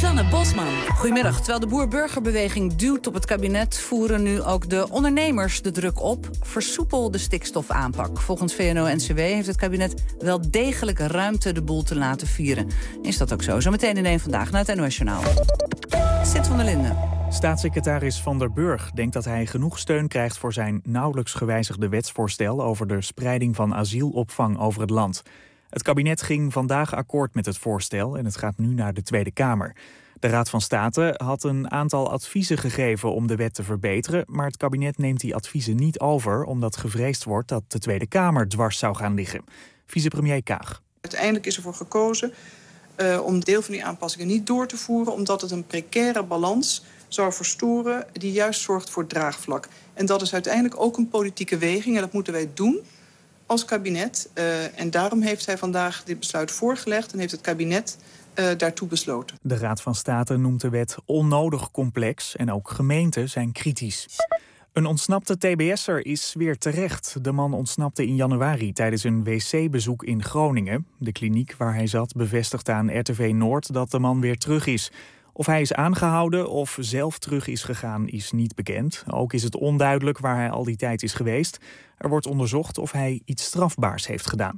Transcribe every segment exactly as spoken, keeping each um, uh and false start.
Sanne Bosman. Goedemiddag. Terwijl de boer-burgerbeweging duwt op het kabinet, voeren nu ook de ondernemers de druk op. Versoepel de stikstofaanpak. Volgens V N O N C W heeft het kabinet wel degelijk ruimte de boel te laten vieren. Is dat ook zo? Zometeen in één Vandaag naar het N O S Journaal. Sid van der Linden. Staatssecretaris Van der Burg denkt dat hij genoeg steun krijgt voor zijn nauwelijks gewijzigde wetsvoorstel over de spreiding van asielopvang over het land. Het kabinet ging vandaag akkoord met het voorstel en het gaat nu naar de Tweede Kamer. De Raad van State had een aantal adviezen gegeven om de wet te verbeteren, maar het kabinet neemt die adviezen niet over, omdat gevreesd wordt dat de Tweede Kamer dwars zou gaan liggen. Vicepremier Kaag. Uiteindelijk is ervoor gekozen uh, om deel van die aanpassingen niet door te voeren, omdat het een precaire balans zou verstoren die juist zorgt voor draagvlak. En dat is uiteindelijk ook een politieke weging en dat moeten wij doen als kabinet. Uh, en daarom heeft hij vandaag dit besluit voorgelegd en heeft het kabinet uh, daartoe besloten. De Raad van State noemt de wet onnodig complex en ook gemeenten zijn kritisch. Een ontsnapte T B S'er is weer terecht. De man ontsnapte in januari tijdens een wc-bezoek in Groningen. De kliniek waar hij zat bevestigt aan R T V Noord dat de man weer terug is. Of hij is aangehouden of zelf terug is gegaan is niet bekend. Ook is het onduidelijk waar hij al die tijd is geweest. Er wordt onderzocht of hij iets strafbaars heeft gedaan.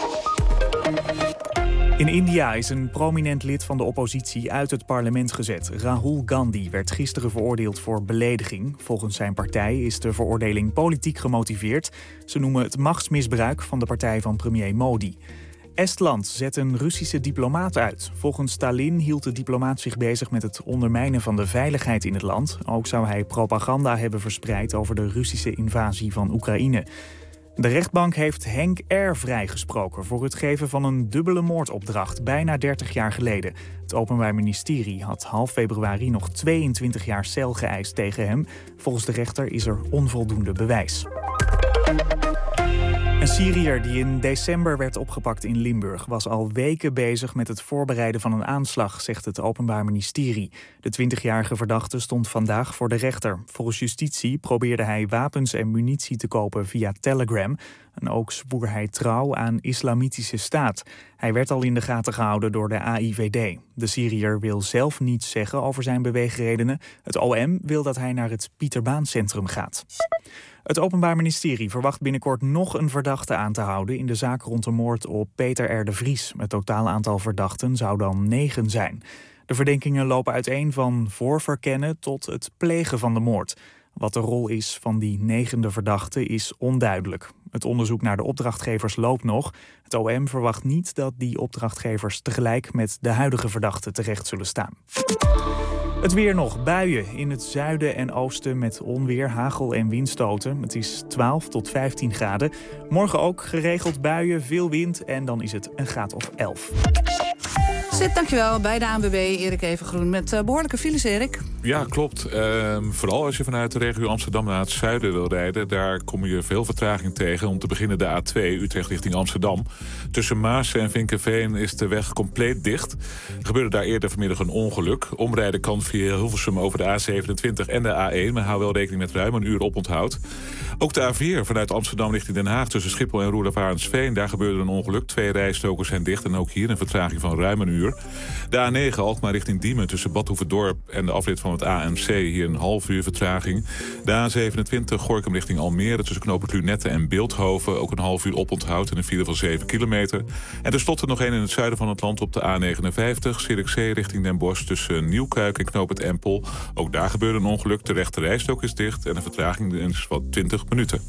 In India is een prominent lid van de oppositie uit het parlement gezet. Rahul Gandhi werd gisteren veroordeeld voor belediging. Volgens zijn partij is de veroordeling politiek gemotiveerd. Ze noemen het machtsmisbruik van de partij van premier Modi. Estland zet een Russische diplomaat uit. Volgens Stalin hield de diplomaat zich bezig met het ondermijnen van de veiligheid in het land. Ook zou hij propaganda hebben verspreid over de Russische invasie van Oekraïne. De rechtbank heeft Henk R. vrijgesproken voor het geven van een dubbele moordopdracht bijna dertig jaar geleden. Het Openbaar Ministerie had half februari nog tweeëntwintig jaar cel geëist tegen hem. Volgens de rechter is er onvoldoende bewijs. Een Syriër die in december werd opgepakt in Limburg was al weken bezig met het voorbereiden van een aanslag, zegt het Openbaar Ministerie. De twintigjarige verdachte stond vandaag voor de rechter. Volgens justitie probeerde hij wapens en munitie te kopen via Telegram. En ook zwoer hij trouw aan Islamitische Staat. Hij werd al in de gaten gehouden door de A I V D. De Syriër wil zelf niets zeggen over zijn beweegredenen. Het O M wil dat hij naar het Pieterbaancentrum gaat. Het Openbaar Ministerie verwacht binnenkort nog een verdachte aan te houden in de zaak rond de moord op Peter R. de Vries. Het totaal aantal verdachten zou dan negen zijn. De verdenkingen lopen uiteen van voorverkennen tot het plegen van de moord. Wat de rol is van die negende verdachte is onduidelijk. Het onderzoek naar de opdrachtgevers loopt nog. Het O M verwacht niet dat die opdrachtgevers tegelijk met de huidige verdachte terecht zullen staan. Het weer nog. Buien in het zuiden en oosten met onweer, hagel en windstoten. Het is twaalf tot vijftien graden. Morgen ook geregeld buien, veel wind en dan is het een graad of elf. Zit, dankjewel. Bij de A N W B, Erik Evengroen. Met uh, behoorlijke files, Erik. Ja, klopt. Uh, vooral als je vanuit de regio Amsterdam naar het zuiden wil rijden. Daar kom je veel vertraging tegen. Om te beginnen de A twee, Utrecht richting Amsterdam. Tussen Maarsen en Vinkenveen is de weg compleet dicht. Er gebeurde daar eerder vanmiddag een ongeluk. Omrijden kan via Hilversum over de A zevenentwintig en de A één. Maar hou wel rekening met ruim een uur oponthoud. Ook de A vier vanuit Amsterdam richting Den Haag tussen Schiphol en Roelof-Arendsveen. Daar gebeurde een ongeluk. Twee rijstokers zijn dicht en ook hier een vertraging van ruim een uur. De A negen Alkmaar richting Diemen tussen Bad Hoeverdorp en de afrit van het A M C. Hier een half uur vertraging. De A zevenentwintig Gorinchem richting Almere tussen knooppunt Lunette en Beeldhoven. Ook een half uur oponthoud en een file van zeven kilometer. En tenslotte nog één in het zuiden van het land op de A negenenvijftig. Zierikzee richting Den Bosch tussen Nieuwkuik en knooppunt Empel. Ook daar gebeurde een ongeluk. De rechte rijstok is dicht en de vertraging is van twintig minuten.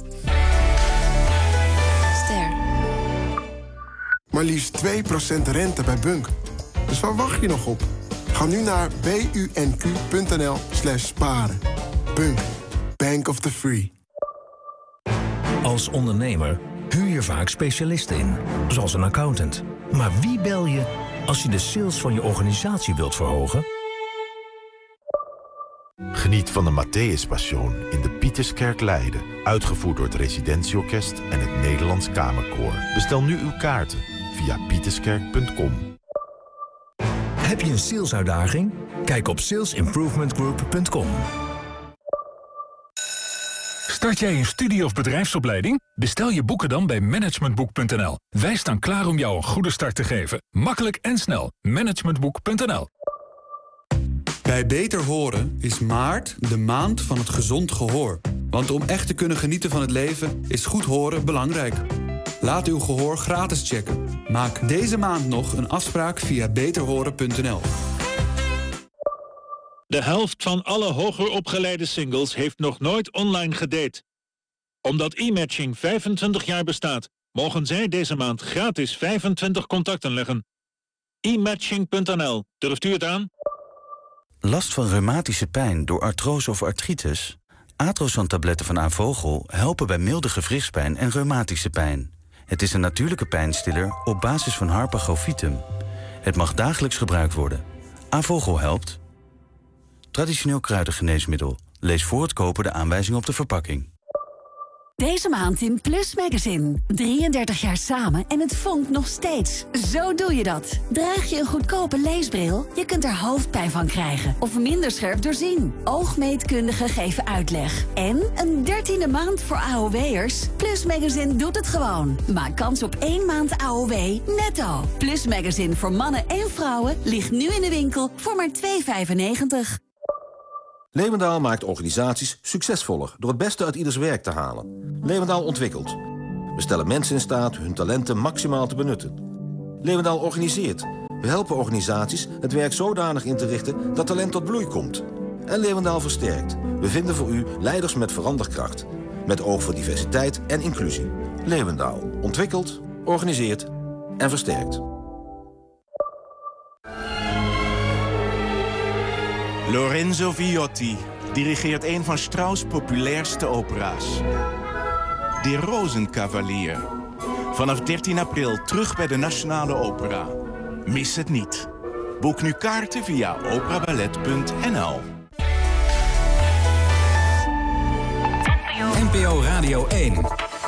Ster. Maar liefst twee procent rente bij Bunk. Dus waar wacht je nog op? Ga nu naar bunq.nl slash sparen. Bunk. Bank of the Free. Als ondernemer huur je vaak specialisten in, zoals een accountant. Maar wie bel je als je de sales van je organisatie wilt verhogen? Geniet van de Matthäus Passion in de Pieterskerk Leiden. Uitgevoerd door het Residentieorkest en het Nederlands Kamerkoor. Bestel nu uw kaarten via pieterskerk punt com. Heb je een salesuitdaging? Kijk op sales improvement group punt com. Start jij een studie- of bedrijfsopleiding? Bestel je boeken dan bij managementboek punt n l. Wij staan klaar om jou een goede start te geven. Makkelijk en snel. managementboek punt n l. Bij Beter Horen is maart de maand van het gezond gehoor. Want om echt te kunnen genieten van het leven is goed horen belangrijk. Laat uw gehoor gratis checken. Maak deze maand nog een afspraak via beter horen punt n l. De helft van alle hoger opgeleide singles heeft nog nooit online gedate. Omdat e-matching vijfentwintig jaar bestaat, mogen zij deze maand gratis vijfentwintig contacten leggen. e matching punt n l. Durft u het aan? Last van reumatische pijn door artrose of artritis? Atrosan-tabletten van Avogel helpen bij milde gewrichtspijn en reumatische pijn. Het is een natuurlijke pijnstiller op basis van Harpagofitum. Het mag dagelijks gebruikt worden. Avogel helpt. Traditioneel kruidengeneesmiddel. Lees voor het kopen de aanwijzing op de verpakking. Deze maand in Plus Magazine. drieëndertig jaar samen en het vonkt nog steeds. Zo doe je dat. Draag je een goedkope leesbril? Je kunt er hoofdpijn van krijgen. Of minder scherp doorzien. Oogmeetkundigen geven uitleg. En een dertiende maand voor A O W'ers. Plus Magazine doet het gewoon. Maak kans op één maand A O W netto. Plus Magazine voor mannen en vrouwen ligt nu in de winkel voor maar twee euro vijfennegentig. Leeuwendaal maakt organisaties succesvoller door het beste uit ieders werk te halen. Leeuwendaal ontwikkelt. We stellen mensen in staat hun talenten maximaal te benutten. Leeuwendaal organiseert. We helpen organisaties het werk zodanig in te richten dat talent tot bloei komt. En Leeuwendaal versterkt. We vinden voor u leiders met veranderkracht. Met oog voor diversiteit en inclusie. Leeuwendaal ontwikkelt, organiseert en versterkt. Lorenzo Viotti dirigeert een van Strauss' populairste opera's. De Rozenkavalier. Vanaf dertien april terug bij de Nationale Opera. Mis het niet. Boek nu kaarten via operaballet punt n l. N P O Radio één.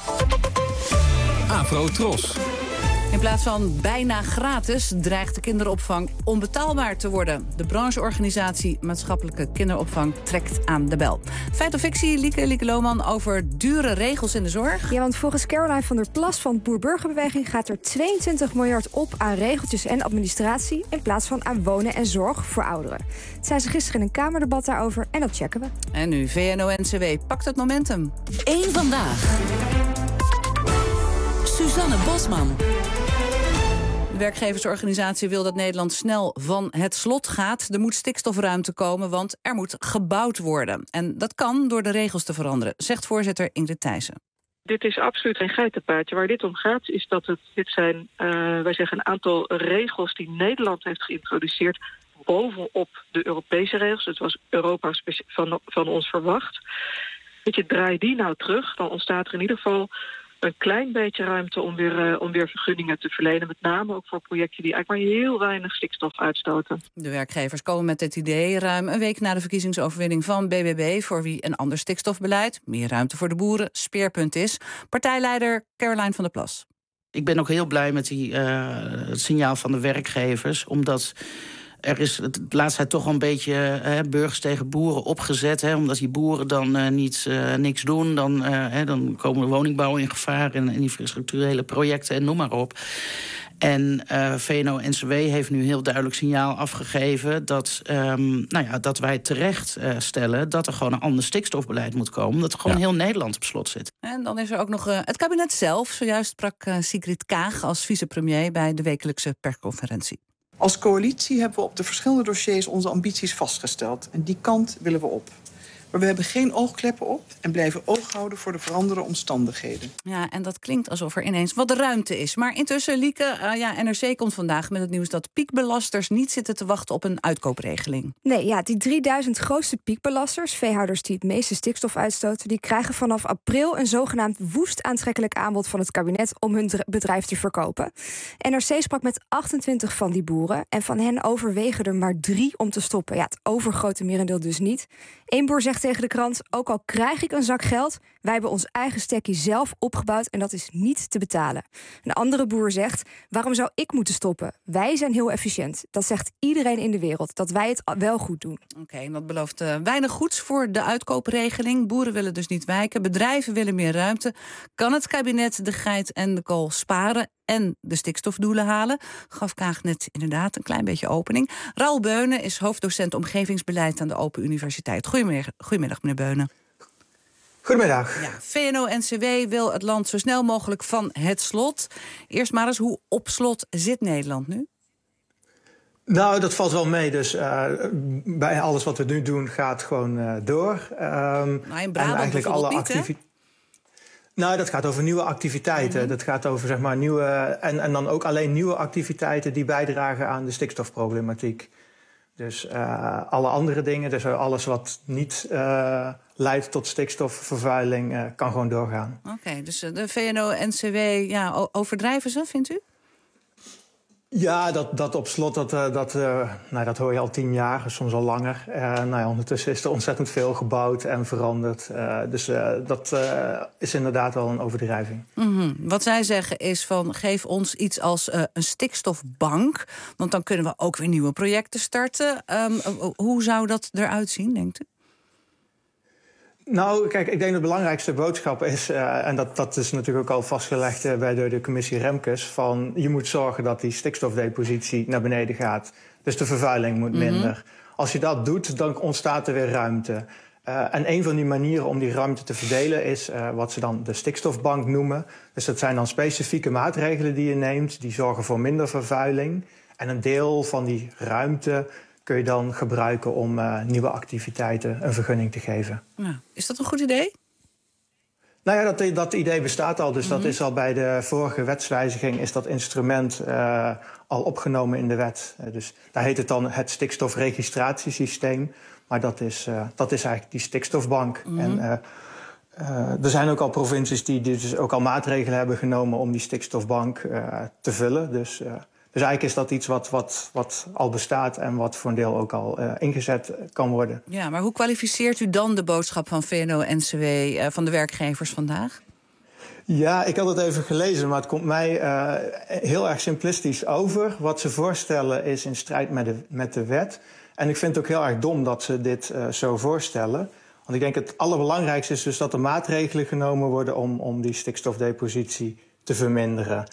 Afro Tros. In plaats van bijna gratis dreigt de kinderopvang onbetaalbaar te worden. De brancheorganisatie Maatschappelijke Kinderopvang trekt aan de bel. Feit of fictie, Lieke, Lieke Lohman, over dure regels in de zorg? Ja, want volgens Caroline van der Plas van Boer-Burgerbeweging gaat er tweeëntwintig miljard op aan regeltjes en administratie in plaats van aan wonen en zorg voor ouderen. Het zei ze gisteren in een Kamerdebat daarover en dat checken we. En nu, V N O N C W pakt het momentum. Eén vandaag. Suzanne Bosman. De werkgeversorganisatie wil dat Nederland snel van het slot gaat. Er moet stikstofruimte komen, want er moet gebouwd worden. En dat kan door de regels te veranderen, zegt voorzitter Ingrid Thijssen. Dit is absoluut geen geitenpaadje. Waar dit om gaat is dat het, dit zijn, uh, wij zeggen, een aantal regels die Nederland heeft geïntroduceerd bovenop de Europese regels. Het was Europa van, van ons verwacht. Weet je, draai die nou terug, dan ontstaat er in ieder geval een klein beetje ruimte om weer, uh, om weer vergunningen te verlenen. Met name ook voor projecten die eigenlijk maar heel weinig stikstof uitstoten. De werkgevers komen met dit idee ruim een week na de verkiezingsoverwinning van B B B... voor wie een ander stikstofbeleid, meer ruimte voor de boeren, speerpunt is. Partijleider Caroline van der Plas. Ik ben ook heel blij met die, uh, het signaal van de werkgevers, omdat er is het de laatste tijd toch wel een beetje hè, burgers tegen boeren opgezet. Hè, omdat die boeren dan uh, niet, uh, niks doen. Dan, uh, hè, dan komen de woningbouw in gevaar en, en infrastructurele projecten en noem maar op. En uh, V N O N C W heeft nu heel duidelijk signaal afgegeven dat, um, nou ja, dat wij terecht uh, stellen dat er gewoon een ander stikstofbeleid moet komen. Dat er gewoon ja. heel Nederland op slot zit. En dan is er ook nog uh, het kabinet zelf. Zojuist sprak uh, Sigrid Kaag als vicepremier bij de wekelijkse persconferentie. Als coalitie hebben we op de verschillende dossiers onze ambities vastgesteld. En die kant willen we op. Maar we hebben geen oogkleppen op en blijven oog houden voor de veranderende omstandigheden. Ja, en dat klinkt alsof er ineens wat ruimte is. Maar intussen, Lieke, uh, ja, N R C komt vandaag met het nieuws dat piekbelasters niet zitten te wachten op een uitkoopregeling. Nee, ja, die drieduizend grootste piekbelasters, veehouders die het meeste stikstof uitstoten, die krijgen vanaf april een zogenaamd woest aantrekkelijk aanbod van het kabinet om hun bedrijf te verkopen. N R C sprak met achtentwintig van die boeren en van hen overwegen er maar drie om te stoppen. Ja, het overgrote merendeel dus niet. Eén boer zegt tegen de krant: ook al krijg ik een zak geld, wij hebben ons eigen stekkie zelf opgebouwd en dat is niet te betalen. Een andere boer zegt: waarom zou ik moeten stoppen? Wij zijn heel efficiënt. Dat zegt iedereen in de wereld, dat wij het wel goed doen. Oké, okay, en dat belooft uh, weinig goeds voor de uitkoopregeling. Boeren willen dus niet wijken, bedrijven willen meer ruimte. Kan het kabinet de geit en de kool sparen en de stikstofdoelen halen. Gaf Kaag net inderdaad een klein beetje opening. Raoul Beunen is hoofddocent omgevingsbeleid aan de Open Universiteit. Goedemiddag, goedemiddag meneer Beunen. Goedemiddag. Ja, V N O N C W wil het land zo snel mogelijk van het slot. Eerst maar eens, hoe op slot zit Nederland nu? Nou, dat valt wel mee. Dus uh, bij alles wat we nu doen gaat gewoon uh, door. Um, maar in Brabant en eigenlijk alle niet, activi- Nou, dat gaat over nieuwe activiteiten. Mm-hmm. Dat gaat over zeg maar nieuwe en, en dan ook alleen nieuwe activiteiten die bijdragen aan de stikstofproblematiek. Dus uh, alle andere dingen, dus alles wat niet uh, leidt tot stikstofvervuiling, uh, kan gewoon doorgaan. Oké, okay, dus de V N O N C W, ja, overdrijven ze, vindt u? Ja, dat, dat op slot, dat, dat, uh, nou, dat hoor je al tien jaar, soms al langer. Uh, nou ja, ondertussen is er ontzettend veel gebouwd en veranderd. Uh, dus uh, dat uh, is inderdaad wel een overdrijving. Mm-hmm. Wat zij zeggen is van, geef ons iets als uh, een stikstofbank. Want dan kunnen we ook weer nieuwe projecten starten. Um, hoe zou dat eruit zien, denkt u? Nou, kijk, ik denk de belangrijkste boodschap is, uh, en dat, dat is natuurlijk ook al vastgelegd uh, bij de, de commissie Remkes, van je moet zorgen dat die stikstofdepositie naar beneden gaat. Dus de vervuiling moet minder. Mm-hmm. Als je dat doet, dan ontstaat er weer ruimte. Uh, en een van die manieren om die ruimte te verdelen is uh, wat ze dan de stikstofbank noemen. Dus dat zijn dan specifieke maatregelen die je neemt, die zorgen voor minder vervuiling. En een deel van die ruimte kun je dan gebruiken om uh, nieuwe activiteiten een vergunning te geven. Nou, is dat een goed idee? Nou ja, dat, dat idee bestaat al. Dus Mm-hmm. dat is al bij de vorige wetswijziging is dat instrument uh, al opgenomen in de wet. Uh, dus daar heet het dan het stikstofregistratiesysteem. Maar dat is, uh, dat is eigenlijk die stikstofbank. Mm-hmm. En uh, uh, er zijn ook al provincies die dus ook al maatregelen hebben genomen om die stikstofbank uh, te vullen. Dus... Uh, Dus eigenlijk is dat iets wat, wat, wat al bestaat en wat voor een deel ook al uh, ingezet kan worden. Ja, maar hoe kwalificeert u dan de boodschap van V N O N C W, uh, van de werkgevers vandaag? Ja, ik had het even gelezen, maar het komt mij uh, heel erg simplistisch over. Wat ze voorstellen is in strijd met de, met de wet. En ik vind het ook heel erg dom dat ze dit uh, zo voorstellen. Want ik denk het allerbelangrijkste is dus dat er maatregelen genomen worden om, om die stikstofdepositie te verminderen.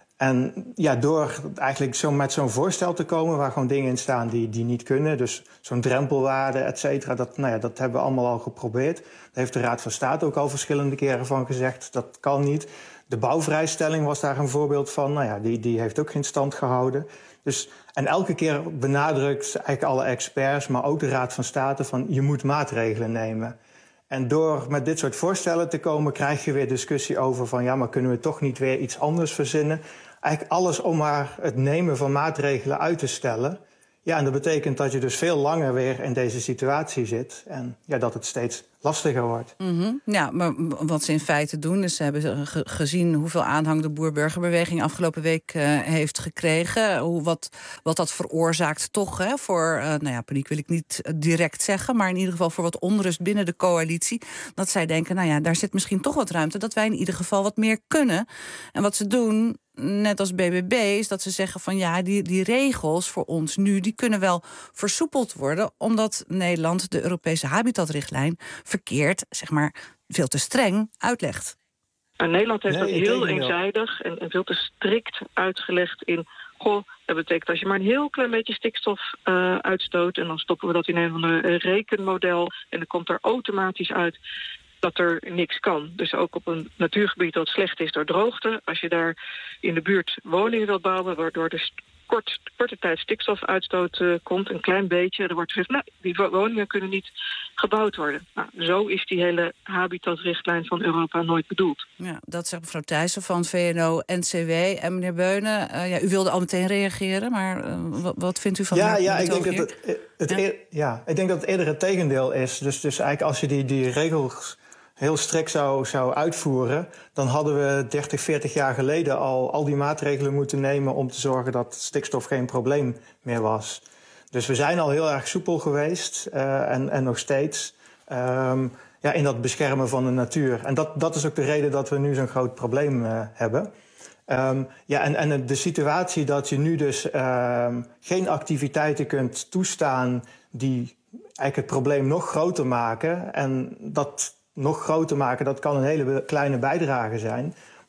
En ja, door eigenlijk zo met zo'n voorstel te komen waar gewoon dingen in staan die, die niet kunnen. Dus zo'n drempelwaarde, et cetera, dat, nou ja, dat hebben we allemaal al geprobeerd. Daar heeft de Raad van State ook al verschillende keren van gezegd. Dat kan niet. De bouwvrijstelling was daar een voorbeeld van. Nou ja, die, die heeft ook geen stand gehouden. Dus, en elke keer benadrukt eigenlijk alle experts, maar ook de Raad van State, van je moet maatregelen nemen. En door met dit soort voorstellen te komen, krijg je weer discussie over van ja, maar kunnen we toch niet weer iets anders verzinnen? Eigenlijk alles om maar het nemen van maatregelen uit te stellen. Ja, en dat betekent dat je dus veel langer weer in deze situatie zit. En ja, dat het steeds lastiger wordt. Mm-hmm. Ja, maar wat ze in feite doen is, ze hebben ge- gezien hoeveel aanhang de boer-burgerbeweging afgelopen week uh, heeft gekregen. Hoe, wat, wat dat veroorzaakt toch, hè, voor, uh, nou ja, paniek wil ik niet direct zeggen, maar in ieder geval voor wat onrust binnen de coalitie. Dat zij denken, nou ja, daar zit misschien toch wat ruimte, dat wij in ieder geval wat meer kunnen. En wat ze doen, net als B B B, is dat ze zeggen van ja, die, die regels voor ons nu, die kunnen wel versoepeld worden, omdat Nederland de Europese habitatrichtlijn verkeerd, zeg maar, veel te streng uitlegt. En Nederland heeft Nee, dat heel integendeel. eenzijdig en, en veel te strikt uitgelegd in, goh, dat betekent als je maar een heel klein beetje stikstof uh, uitstoot en dan stoppen we dat in een van een rekenmodel en dan komt er automatisch uit dat er niks kan. Dus ook op een natuurgebied dat slecht is door droogte, als je daar in de buurt woningen wilt bouwen, waardoor de kort, korte tijd stikstofuitstoot uh, komt, een klein beetje, er wordt gezegd, nou, die woningen kunnen niet gebouwd worden. Nou, zo is die hele habitatrichtlijn van Europa nooit bedoeld. Ja, dat zegt mevrouw Thijssen van V N O N C W. En meneer Beunen, uh, ja, u wilde al meteen reageren, maar uh, wat, wat vindt u van ja, de ja, ik denk hier? dat het, het, ja? eer, ja, ik denk dat het eerder het tegendeel is. Dus, dus eigenlijk als je die, die regels heel strikt zou, zou uitvoeren, dan hadden we dertig, veertig jaar geleden al al die maatregelen moeten nemen om te zorgen dat stikstof geen probleem meer was. Dus we zijn al heel erg soepel geweest uh, en, en nog steeds um, ja, in dat beschermen van de natuur. En dat, dat is ook de reden dat we nu zo'n groot probleem uh, hebben. Um, ja, en, en de situatie dat je nu dus um, geen activiteiten kunt toestaan die eigenlijk het probleem nog groter maken. En dat nog groter maken, dat kan een hele kleine bijdrage zijn.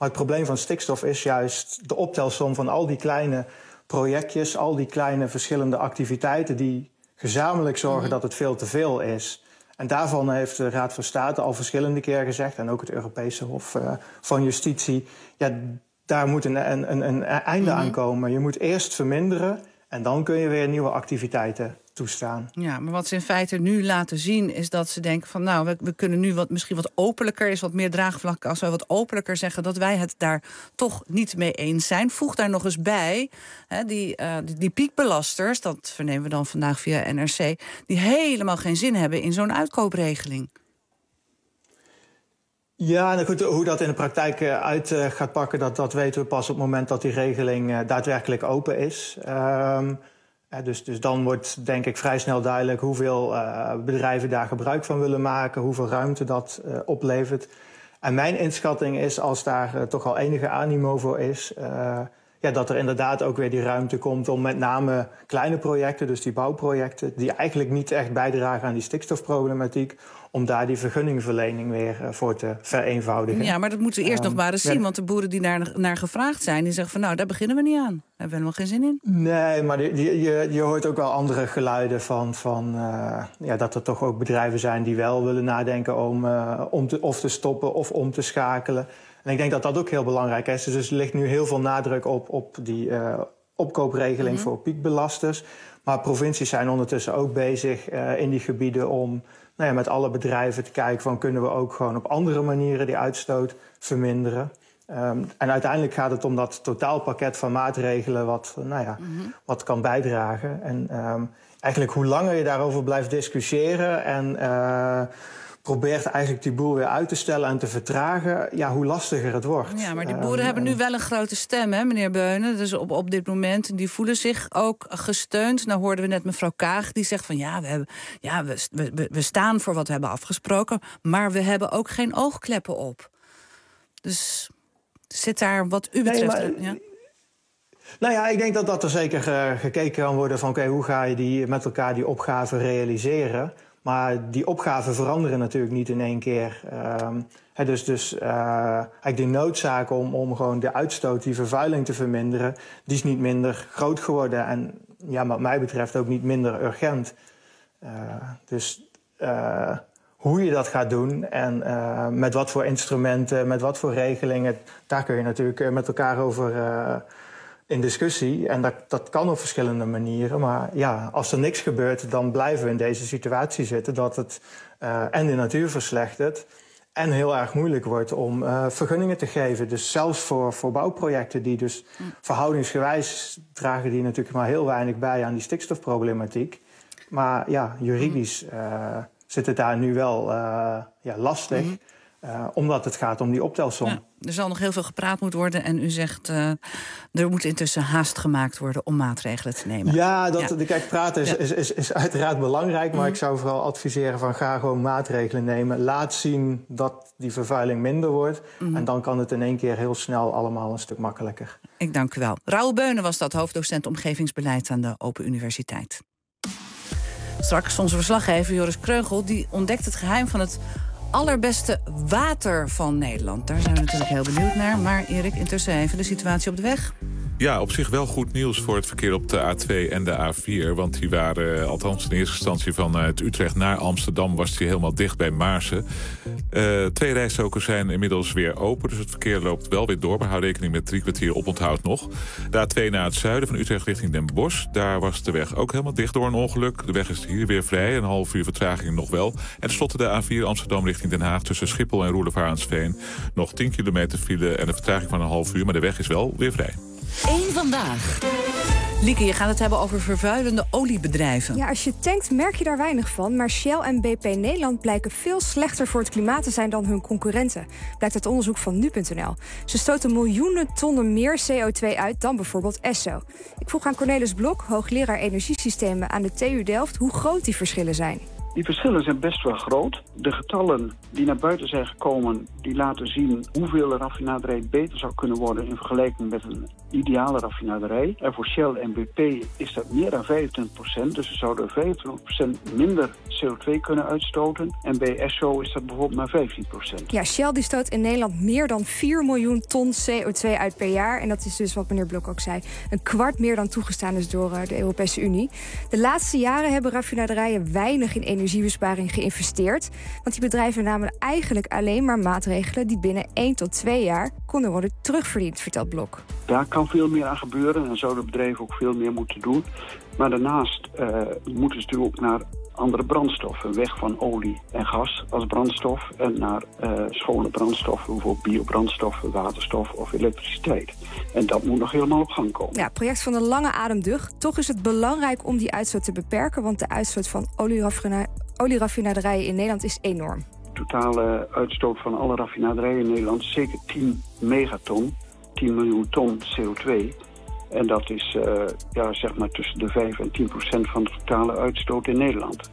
Maar het probleem van stikstof is juist de optelsom van al die kleine projectjes, al die kleine verschillende activiteiten die gezamenlijk zorgen mm-hmm. dat het veel te veel is. En daarvan heeft de Raad van State al verschillende keren gezegd, en ook het Europese Hof uh, van Justitie, ja, daar moet een, een, een einde mm-hmm. aan komen. Je moet eerst verminderen en dan kun je weer nieuwe activiteiten toestaan. Ja, maar wat ze in feite nu laten zien is dat ze denken van nou, we, we kunnen nu wat, misschien wat openlijker, is wat meer draagvlak als we wat openlijker zeggen dat wij het daar toch niet mee eens zijn. Voeg daar nog eens bij, hè, die, uh, die, die piekbelasters, dat vernemen we dan vandaag via N R C, die helemaal geen zin hebben in zo'n uitkoopregeling. Ja, nou goed, hoe dat in de praktijk uit uh, gaat pakken, dat, dat weten we pas op het moment dat die regeling uh, daadwerkelijk open is. Um, Dus, dus dan wordt denk ik vrij snel duidelijk hoeveel uh, bedrijven daar gebruik van willen maken, hoeveel ruimte dat uh, oplevert. En mijn inschatting is, als daar uh, toch al enige animo voor is, uh, ja, dat er inderdaad ook weer die ruimte komt om met name kleine projecten, dus die bouwprojecten, die eigenlijk niet echt bijdragen aan die stikstofproblematiek, om daar die vergunningverlening weer uh, voor te vereenvoudigen. Ja, maar dat moeten we eerst um, nog maar eens zien. Ja. Want de boeren die daar naar gevraagd zijn, die zeggen van nou, daar beginnen we niet aan. Daar hebben we helemaal geen zin in. Nee, maar die, die, je, je hoort ook wel andere geluiden van, van uh, ja, dat er toch ook bedrijven zijn die wel willen nadenken om, uh, om te, of te stoppen of om te schakelen. En ik denk dat dat ook heel belangrijk is. Dus er ligt nu heel veel nadruk op, op die uh, opkoopregeling mm-hmm. voor piekbelasters. Maar provincies zijn ondertussen ook bezig uh, in die gebieden om nou ja, met alle bedrijven te kijken van kunnen we ook gewoon op andere manieren die uitstoot verminderen. Um, en uiteindelijk gaat het om dat totaalpakket van maatregelen wat, nou ja, mm-hmm. wat kan bijdragen. En um, eigenlijk hoe langer je daarover blijft discussiëren en uh, probeert eigenlijk die boel weer uit te stellen en te vertragen, ja, hoe lastiger het wordt. Ja, maar die boeren um, hebben nu wel een grote stem, hè, meneer Beunen. Dus op, op dit moment, die voelen zich ook gesteund. Nou hoorden we net mevrouw Kaag, die zegt van ja, we, hebben, ja we, we, we staan voor wat we hebben afgesproken, maar we hebben ook geen oogkleppen op. Dus zit daar wat u betreft... Nee, maar, ja? Nou ja, ik denk dat, dat er zeker uh, gekeken kan worden van oké, okay, hoe ga je die, met elkaar die opgave realiseren? Maar die opgaven veranderen natuurlijk niet in één keer. Um, he, dus dus uh, eigenlijk de noodzaak om, om gewoon de uitstoot, die vervuiling te verminderen, die is niet minder groot geworden. En ja, wat mij betreft ook niet minder urgent. Uh, dus uh, hoe je dat gaat doen en uh, met wat voor instrumenten, met wat voor regelingen, daar kun je natuurlijk met elkaar over uh, in discussie. En dat, dat kan op verschillende manieren. Maar ja, als er niks gebeurt, dan blijven we in deze situatie zitten dat het uh, en de natuur verslechtert en heel erg moeilijk wordt om uh, vergunningen te geven. Dus zelfs voor, voor bouwprojecten die dus mm. verhoudingsgewijs dragen die natuurlijk maar heel weinig bij aan die stikstofproblematiek. Maar ja, juridisch uh, zit het daar nu wel uh, ja, lastig. Mm-hmm. Uh, omdat het gaat om die optelsom. Ja, er zal nog heel veel gepraat moeten worden. En u zegt, uh, er moet intussen haast gemaakt worden om maatregelen te nemen. Ja, dat, ja. De, kijk, praten is, ja. is, is, is uiteraard belangrijk. Maar mm. ik zou vooral adviseren van ga gewoon maatregelen nemen. Laat zien dat die vervuiling minder wordt. Mm. En dan kan het in één keer heel snel allemaal een stuk makkelijker. Ik dank u wel. Raoul Beunen was dat, hoofddocent omgevingsbeleid aan de Open Universiteit. Straks onze verslaggever Joris Kreugel, die ontdekt het geheim van het allerbeste water van Nederland. Daar zijn we natuurlijk heel benieuwd naar. Maar Erik, intussen even de situatie op de weg. Ja, op zich wel goed nieuws voor het verkeer op de A twee en de A vier. Want die waren, althans in eerste instantie vanuit Utrecht naar Amsterdam, was die helemaal dicht bij Maarsen. Uh, twee rijstroken zijn inmiddels weer open, dus het verkeer loopt wel weer door. Maar hou rekening met drie kwartier oponthoud nog. De A twee naar het zuiden van Utrecht richting Den Bosch. Daar was de weg ook helemaal dicht door een ongeluk. De weg is hier weer vrij, een half uur vertraging nog wel. En tenslotte de A vier Amsterdam richting Den Haag tussen Schiphol en Roelevarensveen. Nog tien kilometer file en een vertraging van een half uur, maar de weg is wel weer vrij. Eén vandaag. Lieke, je gaat het hebben over vervuilende oliebedrijven. Ja, als je tankt merk je daar weinig van. Maar Shell en B P Nederland blijken veel slechter voor het klimaat te zijn dan hun concurrenten. Blijkt uit onderzoek van nu punt n l. Ze stoten miljoenen tonnen meer C O twee uit dan bijvoorbeeld Esso. Ik vroeg aan Cornelis Blok, hoogleraar energiesystemen aan de T U Delft, hoe groot die verschillen zijn. Die verschillen zijn best wel groot. De getallen die naar buiten zijn gekomen, die laten zien hoeveel een raffinaderij beter zou kunnen worden in vergelijking met een ideale raffinaderij. En voor Shell en B P is dat meer dan vijfentwintig procent. Dus ze zouden vijfentwintig procent minder C O twee kunnen uitstoten. En bij Esso is dat bijvoorbeeld maar vijftien procent. Ja, Shell die stoot in Nederland meer dan vier miljoen ton C O twee uit per jaar. En dat is dus wat meneer Blok ook zei, een kwart meer dan toegestaan is door de Europese Unie. De laatste jaren hebben raffinaderijen weinig in energiebesparing geïnvesteerd. Want die bedrijven namen eigenlijk alleen maar maatregelen die binnen één tot twee jaar konden worden terugverdiend, vertelt Blok. Daar kan veel meer aan gebeuren en zouden bedrijven ook veel meer moeten doen. Maar daarnaast uh, moeten ze natuurlijk ook naar andere brandstoffen. Weg van olie en gas als brandstof en naar uh, schone brandstoffen, bijvoorbeeld biobrandstoffen, waterstof of elektriciteit. En dat moet nog helemaal op gang komen. Ja, project van de lange ademducht. Toch is het belangrijk om die uitstoot te beperken, want de uitstoot van olieraffina- olieraffinaderijen in Nederland is enorm. De totale uitstoot van alle raffinaderijen in Nederland is zeker tien megaton, tien miljoen ton C O twee. En dat is uh, ja, zeg maar tussen de vijf en tien procent van de totale uitstoot in Nederland.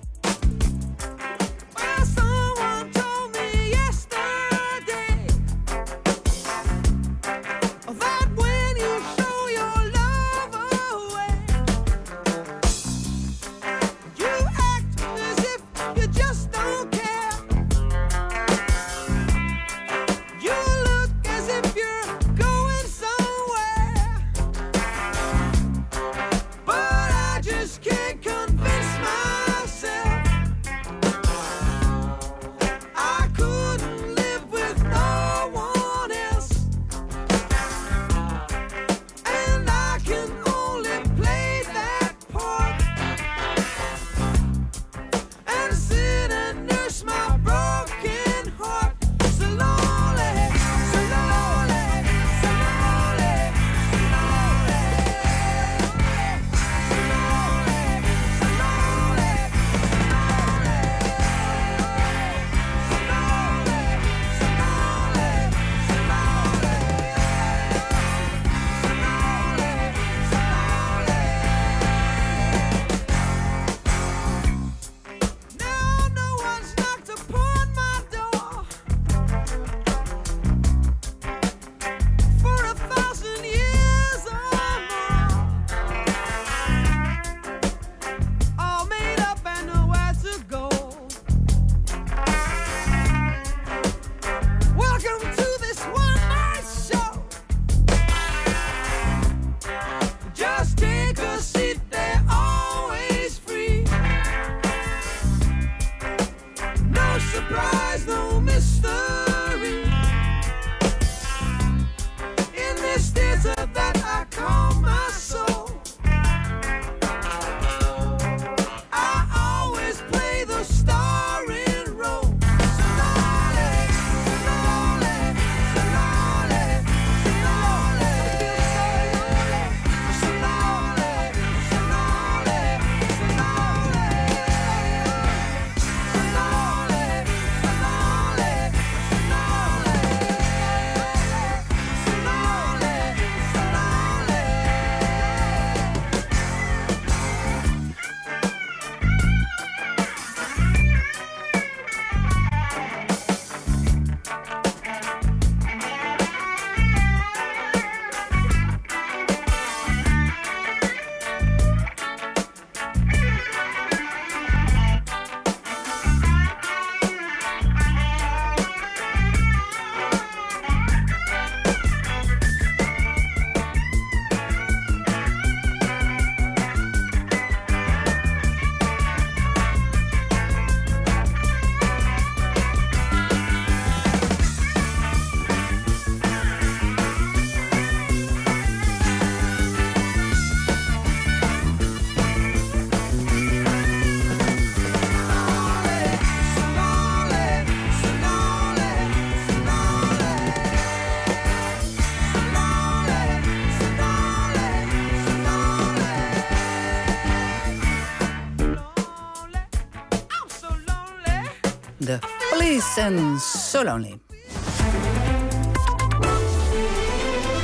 The Police en So Lonely.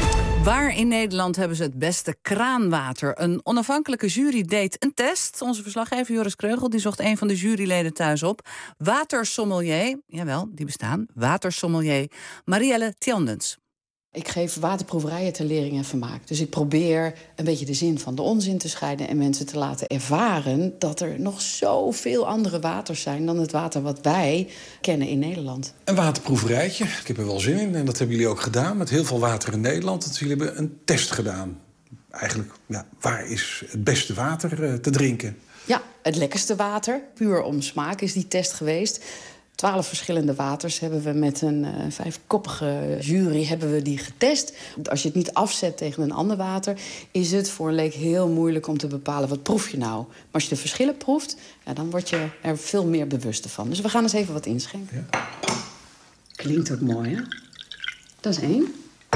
Waar in Nederland hebben ze het beste kraanwater? Een onafhankelijke jury deed een test. Onze verslaggever Joris Kreugel die zocht een van de juryleden thuis op. Watersommelier, jawel, die bestaan. Watersommelier Marielle Tjandens. Ik geef waterproeverijen ter lering en vermaak. Dus ik probeer een beetje de zin van de onzin te scheiden en mensen te laten ervaren dat er nog zoveel andere waters zijn dan het water wat wij kennen in Nederland. Een waterproeverijtje, ik heb er wel zin in. En dat hebben jullie ook gedaan met heel veel water in Nederland. Dat jullie hebben een test gedaan. Eigenlijk, ja, waar is het beste water uh, te drinken? Ja, het lekkerste water, puur om smaak, is die test geweest. Twaalf verschillende waters hebben we met een uh, vijfkoppige jury hebben we die getest. Als je het niet afzet tegen een ander water, is het voor een leek heel moeilijk om te bepalen wat proef je nou. Maar als je de verschillen proeft, ja, dan word je er veel meer bewust van. Dus we gaan eens even wat inschenken. Ja. Klinkt ook mooi, hè? Dat is één.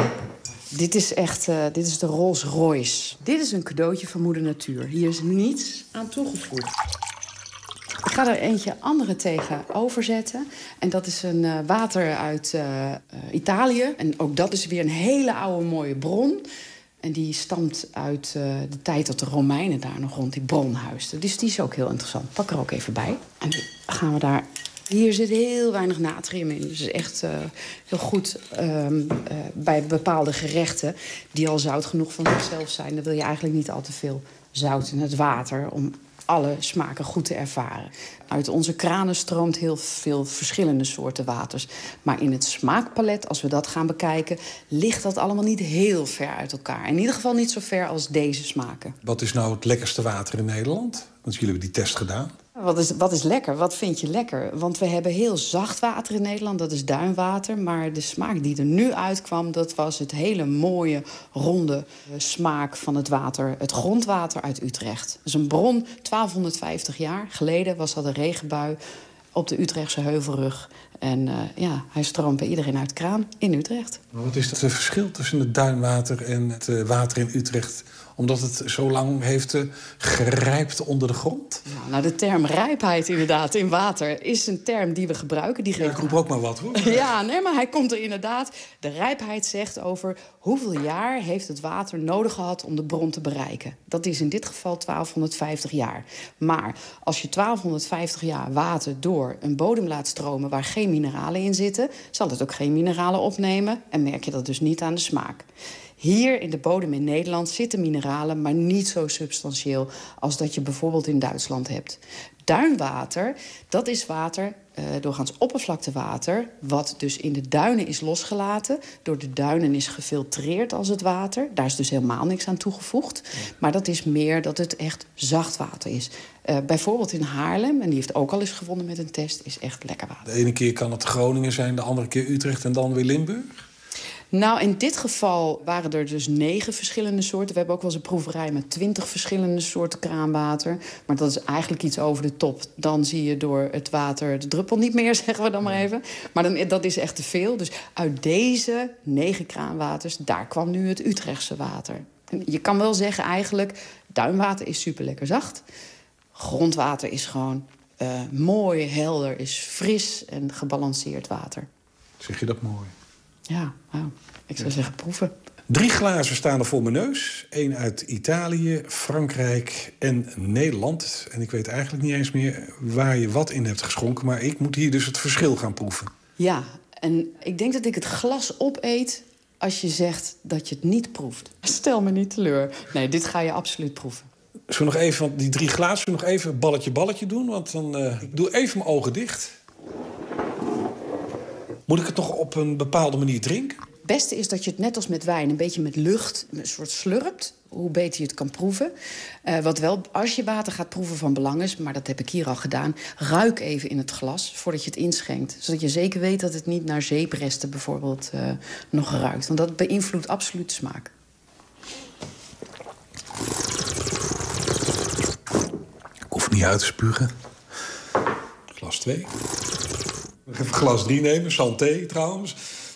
Dit is echt, uh, dit is de Rolls Royce. Dit is een cadeautje van Moeder Natuur. Hier is niets aan toegevoegd. Ik ga er eentje andere tegenover zetten. En dat is een uh, water uit uh, uh, Italië. En ook dat is weer een hele oude mooie bron. En die stamt uit uh, de tijd dat de Romeinen daar nog rond die bron huisden. Dus die is ook heel interessant. Pak er ook even bij. En dan gaan we daar... Hier zit heel weinig natrium in. Dus echt uh, heel goed um, uh, bij bepaalde gerechten die al zout genoeg van zichzelf zijn. Dan wil je eigenlijk niet al te veel zout in het water om alle smaken goed te ervaren. Uit onze kranen stroomt heel veel verschillende soorten waters. Maar in het smaakpalet, als we dat gaan bekijken, ligt dat allemaal niet heel ver uit elkaar. In ieder geval niet zo ver als deze smaken. Wat is nou het lekkerste water in Nederland? Want jullie hebben die test gedaan. Wat is, wat is lekker? Wat vind je lekker? Want we hebben heel zacht water in Nederland, dat is duinwater. Maar de smaak die er nu uitkwam, dat was het hele mooie, ronde smaak van het water. Het grondwater uit Utrecht. Dat is een bron, twaalfhonderdvijftig jaar geleden was dat een regenbui op de Utrechtse heuvelrug. En uh, ja, hij stroomt bij iedereen uit de kraan in Utrecht. Maar wat is het verschil tussen het duinwater en het uh, water in Utrecht? Omdat het zo lang heeft uh, gerijpt onder de grond? Ja, nou, de term rijpheid inderdaad in water is een term die we gebruiken. Die ja, ik roep ook maar wat, hoor. Ja, nee, maar hij komt er inderdaad. De rijpheid zegt over hoeveel jaar heeft het water nodig gehad om de bron te bereiken. Dat is in dit geval twaalfhonderdvijftig jaar. Maar als je twaalfhonderdvijftig jaar water door een bodem laat stromen waar geen mineralen in zitten, zal het ook geen mineralen opnemen en merk je dat dus niet aan de smaak. Hier in de bodem in Nederland zitten mineralen, maar niet zo substantieel als dat je bijvoorbeeld in Duitsland hebt. Duinwater, dat is water, uh, doorgaans oppervlaktewater, wat dus in de duinen is losgelaten. Door de duinen is gefiltreerd als het water. Daar is dus helemaal niks aan toegevoegd. Maar dat is meer dat het echt zacht water is. Uh, bijvoorbeeld in Haarlem, en die heeft ook al eens gevonden met een test, is echt lekker water. De ene keer kan het Groningen zijn, de andere keer Utrecht en dan weer Limburg? Nou, in dit geval waren er dus negen verschillende soorten. We hebben ook wel eens een proeverij met twintig verschillende soorten kraanwater. Maar dat is eigenlijk iets over de top. Dan zie je door het water de druppel niet meer, zeggen we dan maar even. Maar dan, dat is echt te veel. Dus uit deze negen kraanwaters, daar kwam nu het Utrechtse water. En je kan wel zeggen eigenlijk, duinwater is super lekker zacht. Grondwater is gewoon uh, mooi, helder, is fris en gebalanceerd water. Zeg je dat mooi? Ja, nou, ik zou zeggen proeven. Drie glazen staan er voor mijn neus. Eén uit Italië, Frankrijk en Nederland. En ik weet eigenlijk niet eens meer waar je wat in hebt geschonken. Maar ik moet hier dus het verschil gaan proeven. Ja, en ik denk dat ik het glas opeet als je zegt dat je het niet proeft. Stel me niet teleur. Nee, dit ga je absoluut proeven. Zullen we nog even, want die drie glazen, zullen we nog even balletje balletje doen? Want dan, uh, ik doe even mijn ogen dicht. Moet ik het toch op een bepaalde manier drinken? Het beste is dat je het net als met wijn een beetje met lucht, een soort slurpt. Hoe beter je het kan proeven. Uh, wat wel, als je water gaat proeven, van belang is, maar dat heb ik hier al gedaan, ruik even in het glas voordat je het inschenkt. Zodat je zeker weet dat het niet naar zeepresten bijvoorbeeld uh, nog ruikt. Want dat beïnvloedt absoluut de smaak. Ik hoef niet uit te spugen. Glas twee. Nog even glas drie nemen, santé trouwens.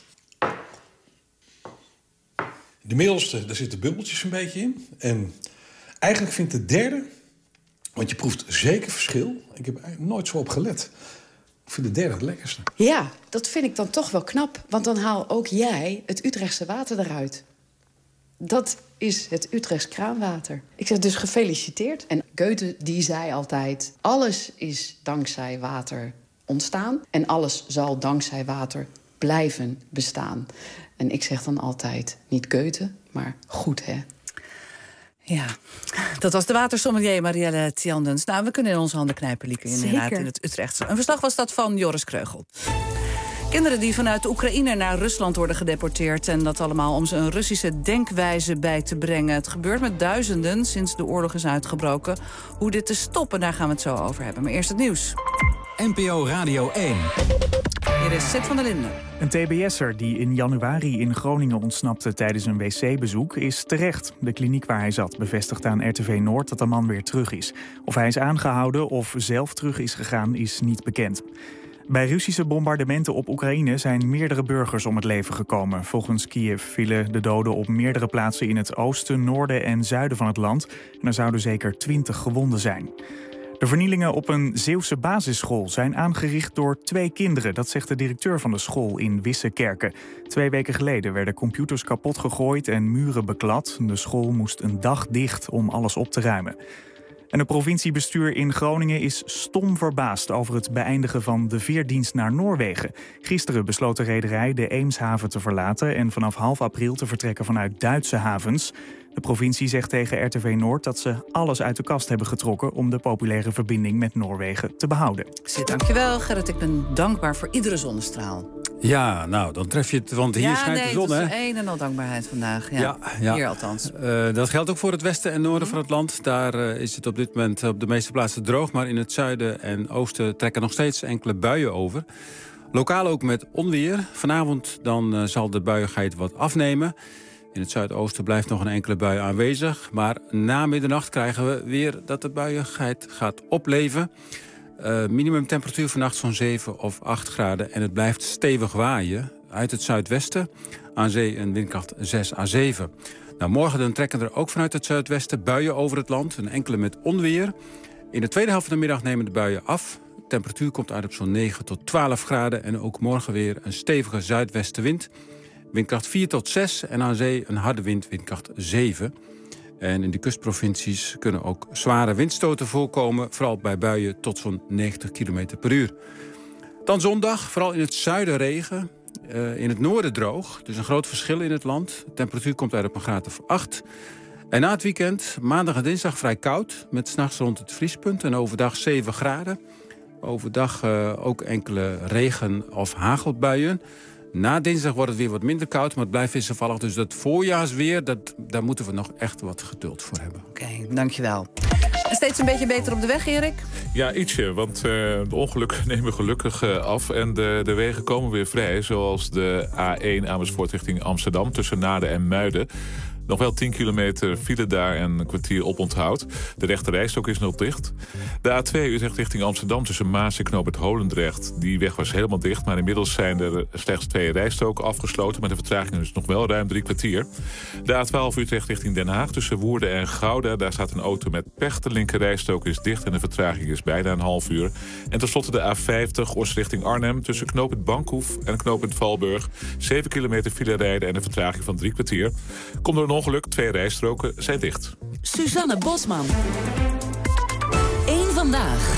De middelste, daar zitten bubbeltjes een beetje in. En eigenlijk vind ik de derde, want je proeft zeker verschil. Ik heb er nooit zo op gelet. Ik vind de derde het lekkerste. Ja, dat vind ik dan toch wel knap. Want dan haal ook jij het Utrechtse water eruit. Dat is het Utrechts kraanwater. Ik zeg dus gefeliciteerd. En Goethe die zei altijd, alles is dankzij water ontstaan en alles zal dankzij water blijven bestaan. En ik zeg dan altijd, niet Goethe, maar goed, hè? Ja, dat was de watersommelier Marielle Tjandens. Nou, we kunnen in onze handen knijpen, Lieke, inderdaad, in het Utrechtse. Een verslag was dat van Joris Kreugel. Kinderen die vanuit Oekraïne naar Rusland worden gedeporteerd. En dat allemaal om ze een Russische denkwijze bij te brengen. Het gebeurt met duizenden sinds de oorlog is uitgebroken. Hoe dit te stoppen, daar gaan we het zo over hebben. Maar eerst het nieuws. N P O Radio één. Hier is Sid van der Linden. Een T B S'er die in januari in Groningen ontsnapte tijdens een wc-bezoek is terecht. De kliniek waar hij zat bevestigt aan R T V Noord dat de man weer terug is. Of hij is aangehouden of zelf terug is gegaan is niet bekend. Bij Russische bombardementen op Oekraïne zijn meerdere burgers om het leven gekomen. Volgens Kiev vielen de doden op meerdere plaatsen in het oosten, noorden en zuiden van het land. En er zouden zeker twintig gewonden zijn. De vernielingen op een Zeeuwse basisschool zijn aangericht door twee kinderen. Dat zegt de directeur van de school in Wissekerke. Twee weken geleden werden computers kapot gegooid en muren beklad. De school moest een dag dicht om alles op te ruimen. En het provinciebestuur in Groningen is stom verbaasd over het beëindigen van de veerdienst naar Noorwegen. Gisteren besloot de rederij de Eemshaven te verlaten en vanaf half april te vertrekken vanuit Duitse havens. De provincie zegt tegen R T V Noord dat ze alles uit de kast hebben getrokken om de populaire verbinding met Noorwegen te behouden. Zit, dankjewel Gerrit, ik ben dankbaar voor iedere zonnestraal. Ja, nou, dan tref je het, want hier ja, schijnt nee, de zon, hè? Ja, nee, een en al dankbaarheid vandaag. Ja, ja, ja. Hier althans. Uh, dat geldt ook voor het westen en noorden van het land. Daar uh, is het op dit moment op de meeste plaatsen droog, maar in het zuiden en oosten trekken nog steeds enkele buien over. Lokaal ook met onweer. Vanavond dan uh, zal de buiigheid wat afnemen. In het zuidoosten blijft nog een enkele bui aanwezig. Maar na middernacht krijgen we weer dat de buiigheid gaat opleven. Uh, minimumtemperatuur vannacht zo'n zeven of acht graden. En het blijft stevig waaien uit het zuidwesten. Aan zee een windkracht zes à zeven. Nou, morgen dan trekken er ook vanuit het zuidwesten buien over het land. Een enkele met onweer. In de tweede helft van de middag nemen de buien af. De temperatuur komt uit op zo'n negen tot twaalf graden. En ook morgen weer een stevige zuidwestenwind. Windkracht vier tot zes en aan zee een harde wind, windkracht zeven. En in de kustprovincies kunnen ook zware windstoten voorkomen, vooral bij buien tot zo'n negentig kilometer per uur. Dan zondag, vooral in het zuiden regen, uh, in het noorden droog. Dus een groot verschil in het land. De temperatuur komt uit op een graad of acht. En na het weekend, maandag en dinsdag vrij koud, met 's nachts rond het vriespunt en overdag zeven graden. Overdag uh, ook enkele regen- of hagelbuien. Na dinsdag wordt het weer wat minder koud, maar het blijft wisselvallig. Dus dat voorjaarsweer, dat, daar moeten we nog echt wat geduld voor hebben. Oké, okay, dankjewel. En steeds een beetje beter op de weg, Erik? Ja, ietsje, want uh, de ongelukken nemen gelukkig uh, af. En de, de wegen komen weer vrij, zoals de A één Amersfoort richting Amsterdam... tussen Naarden en Muiden. Nog wel tien kilometer file daar en een kwartier oponthoud. De rechte rijstok is nog dicht. De A twee Utrecht richting Amsterdam tussen Maas en Knoop het Holendrecht. Die weg was helemaal dicht, maar inmiddels zijn er slechts twee rijstoken afgesloten. Met de vertraging is nog wel ruim drie kwartier. De A twaalf Utrecht richting Den Haag tussen Woerden en Gouda. Daar staat een auto met pech. De linker rijstok is dicht en de vertraging is bijna een half uur. En tenslotte de A vijftig Os richting Arnhem tussen Knoop het Bankhoef en Knoop het Valburg. zeven kilometer file rijden en een vertraging van drie kwartier. Komt door een ongeluk, twee rijstroken zijn dicht. Suzanne Bosman. Eén vandaag.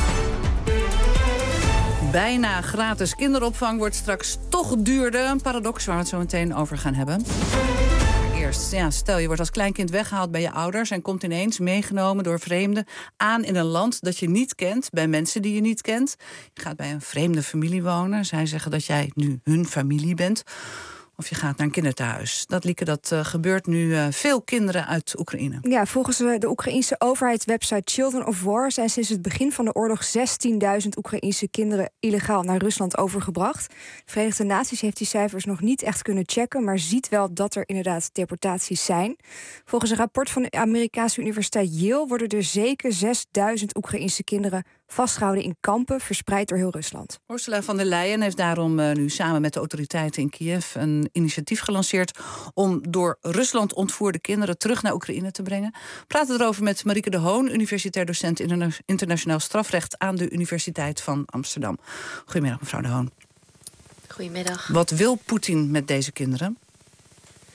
Bijna gratis kinderopvang wordt straks toch duurder. Een paradox waar we het zo meteen over gaan hebben. Eerst, ja, stel je wordt als kleinkind weggehaald bij je ouders... en komt ineens meegenomen door vreemden aan in een land dat je niet kent... bij mensen die je niet kent. Je gaat bij een vreemde familie wonen. Zij zeggen dat jij nu hun familie bent... Of je gaat naar een kinderthuis. Dat, Lieke, dat uh, gebeurt nu uh, veel kinderen uit Oekraïne. Ja, volgens de Oekraïense overheidswebsite Children of War... zijn sinds het begin van de oorlog zestienduizend Oekraïense kinderen... illegaal naar Rusland overgebracht. De Verenigde Naties heeft die cijfers nog niet echt kunnen checken... maar ziet wel dat er inderdaad deportaties zijn. Volgens een rapport van de Amerikaanse universiteit Yale... worden er zeker zesduizend Oekraïense kinderen... vastgehouden in kampen, verspreid door heel Rusland. Ursula von der Leyen heeft daarom uh, nu samen met de autoriteiten in Kiev... een initiatief gelanceerd om door Rusland ontvoerde kinderen... terug naar Oekraïne te brengen. We praten erover met Marieke de Hoon, universitair docent... internationaal strafrecht aan de Universiteit van Amsterdam. Goedemiddag, mevrouw de Hoon. Goedemiddag. Wat wil Poetin met deze kinderen?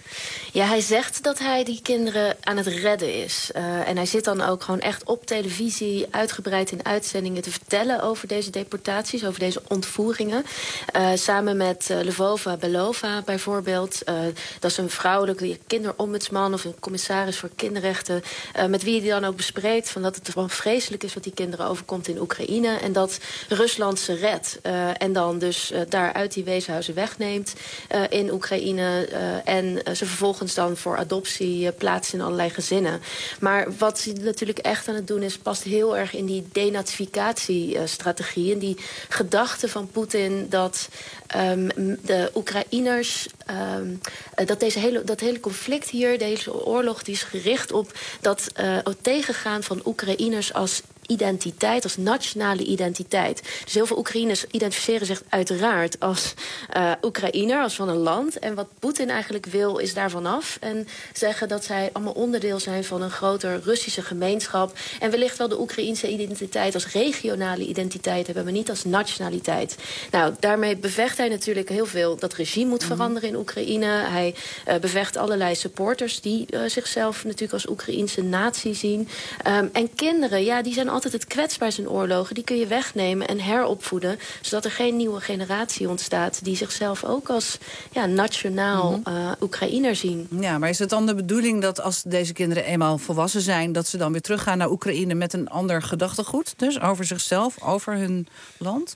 Ja, hij zegt dat hij die kinderen aan het redden is. Uh, en hij zit dan ook gewoon echt op televisie, uitgebreid in uitzendingen te vertellen over deze deportaties, over deze ontvoeringen. Uh, samen met uh, Lvova Belova bijvoorbeeld. Uh, dat is een vrouwelijke kinderombudsman of een commissaris voor kinderrechten. Uh, met wie hij dan ook bespreekt van dat het gewoon vreselijk is wat die kinderen overkomt in Oekraïne. En dat Rusland ze redt. Uh, en dan dus uh, daar uit die weeshuizen wegneemt uh, in Oekraïne. Uh, en uh, ze vervolgens dan voor adoptie uh, plaatst in allerlei gezinnen. Maar wat hij natuurlijk echt aan het doen is, past heel erg in die denazificatiestrategie. En die gedachte van Poetin dat um, de Oekraïners, um, uh, dat deze hele, dat hele conflict hier, deze oorlog, die is gericht op dat uh, tegengaan van Oekraïners als identiteit, als nationale identiteit. Dus heel veel Oekraïners identificeren zich uiteraard als uh, Oekraïner, als van een land. En wat Poetin eigenlijk wil, is daarvan af. En zeggen dat zij allemaal onderdeel zijn van een groter Russische gemeenschap. En wellicht wel de Oekraïnse identiteit als regionale identiteit hebben, maar niet als nationaliteit. Nou, daarmee bevecht hij natuurlijk heel veel. Dat regime moet mm-hmm. veranderen in Oekraïne. Hij uh, bevecht allerlei supporters die uh, zichzelf natuurlijk als Oekraïnse natie zien. Um, en kinderen, ja, die zijn altijd het kwetsbaar in oorlogen. Die kun je wegnemen en heropvoeden, zodat er geen nieuwe generatie ontstaat die zichzelf ook als ja, nationaal mm-hmm. uh, Oekraïner zien. Ja, maar is het dan de bedoeling dat als deze kinderen eenmaal volwassen zijn, dat ze dan weer teruggaan naar Oekraïne met een ander gedachtegoed? Dus over zichzelf, over hun land?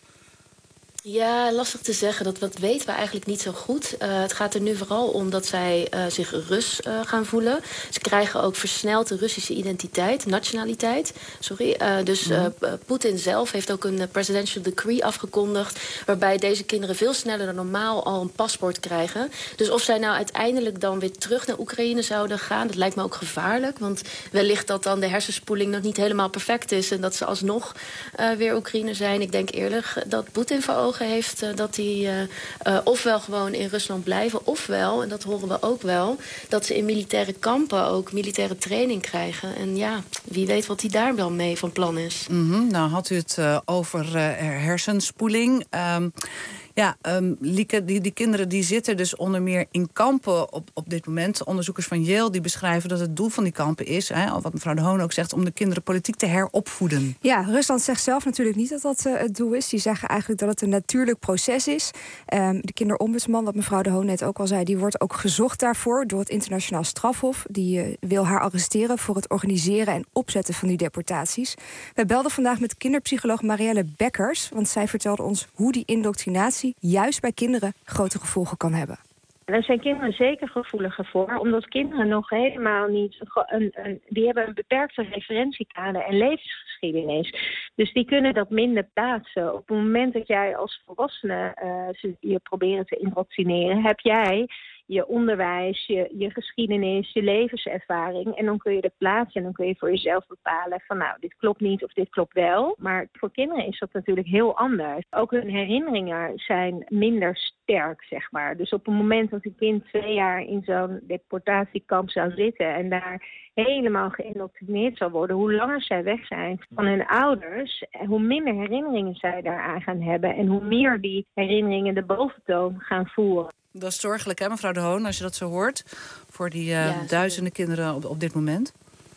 Ja, lastig te zeggen. Dat, dat weten we eigenlijk niet zo goed. Uh, het gaat er nu vooral om dat zij uh, zich Rus uh, gaan voelen. Ze krijgen ook versneld de Russische identiteit, nationaliteit. Sorry. Uh, dus uh, Poetin zelf heeft ook een presidential decree afgekondigd, waarbij deze kinderen veel sneller dan normaal al een paspoort krijgen. Dus of zij nou uiteindelijk dan weer terug naar Oekraïne zouden gaan, dat lijkt me ook gevaarlijk. Want wellicht dat dan de hersenspoeling nog niet helemaal perfect is en dat ze alsnog uh, weer Oekraïner zijn. Ik denk eerlijk dat Poetin voor ogen heeft uh, dat die uh, uh, ofwel gewoon in Rusland blijven, ofwel, en dat horen we ook wel, dat ze in militaire kampen ook militaire training krijgen. En ja, wie weet wat hij daar dan mee van plan is. Mm-hmm. Nou, had u het uh, over uh, hersenspoeling. Um, Ja, um, Lieke, die, die kinderen die zitten dus onder meer in kampen op, op dit moment. Onderzoekers van Yale die beschrijven dat het doel van die kampen is, hè, wat mevrouw De Hoon ook zegt, om de kinderen politiek te heropvoeden. Ja, Rusland zegt zelf natuurlijk niet dat dat uh, het doel is. Die zeggen eigenlijk dat het een natuurlijk proces is. Um, de kinderombudsman, wat mevrouw De Hoon net ook al zei, die wordt ook gezocht daarvoor door het internationaal strafhof. Die uh, wil haar arresteren voor het organiseren en opzetten van die deportaties. We belden vandaag met kinderpsycholoog Marielle Bekkers, want zij vertelde ons hoe die indoctrinatie juist bij kinderen grote gevolgen kan hebben. Daar zijn kinderen zeker gevoeliger voor, omdat kinderen nog helemaal niet een, een, die hebben een beperkte referentiekader en levensgeschiedenis. Dus die kunnen dat minder plaatsen. Op het moment dat jij als volwassene uh, je proberen te indoctrineren, heb jij je onderwijs, je, je geschiedenis, je levenservaring. En dan kun je dat plaatsen en dan kun je voor jezelf bepalen van nou, dit klopt niet of dit klopt wel. Maar voor kinderen is dat natuurlijk heel anders. Ook hun herinneringen zijn minder sterk, zeg maar. Dus op het moment dat een kind twee jaar in zo'n deportatiekamp zou zitten en daar helemaal geïndoctrineerd zal worden, hoe langer zij weg zijn van hun ouders, hoe minder herinneringen zij daaraan gaan hebben en hoe meer die herinneringen de boventoon gaan voeren. Dat is zorgelijk, hè, mevrouw De Hoon, als je dat zo hoort, voor die uh, ja, duizenden kinderen op, op dit moment.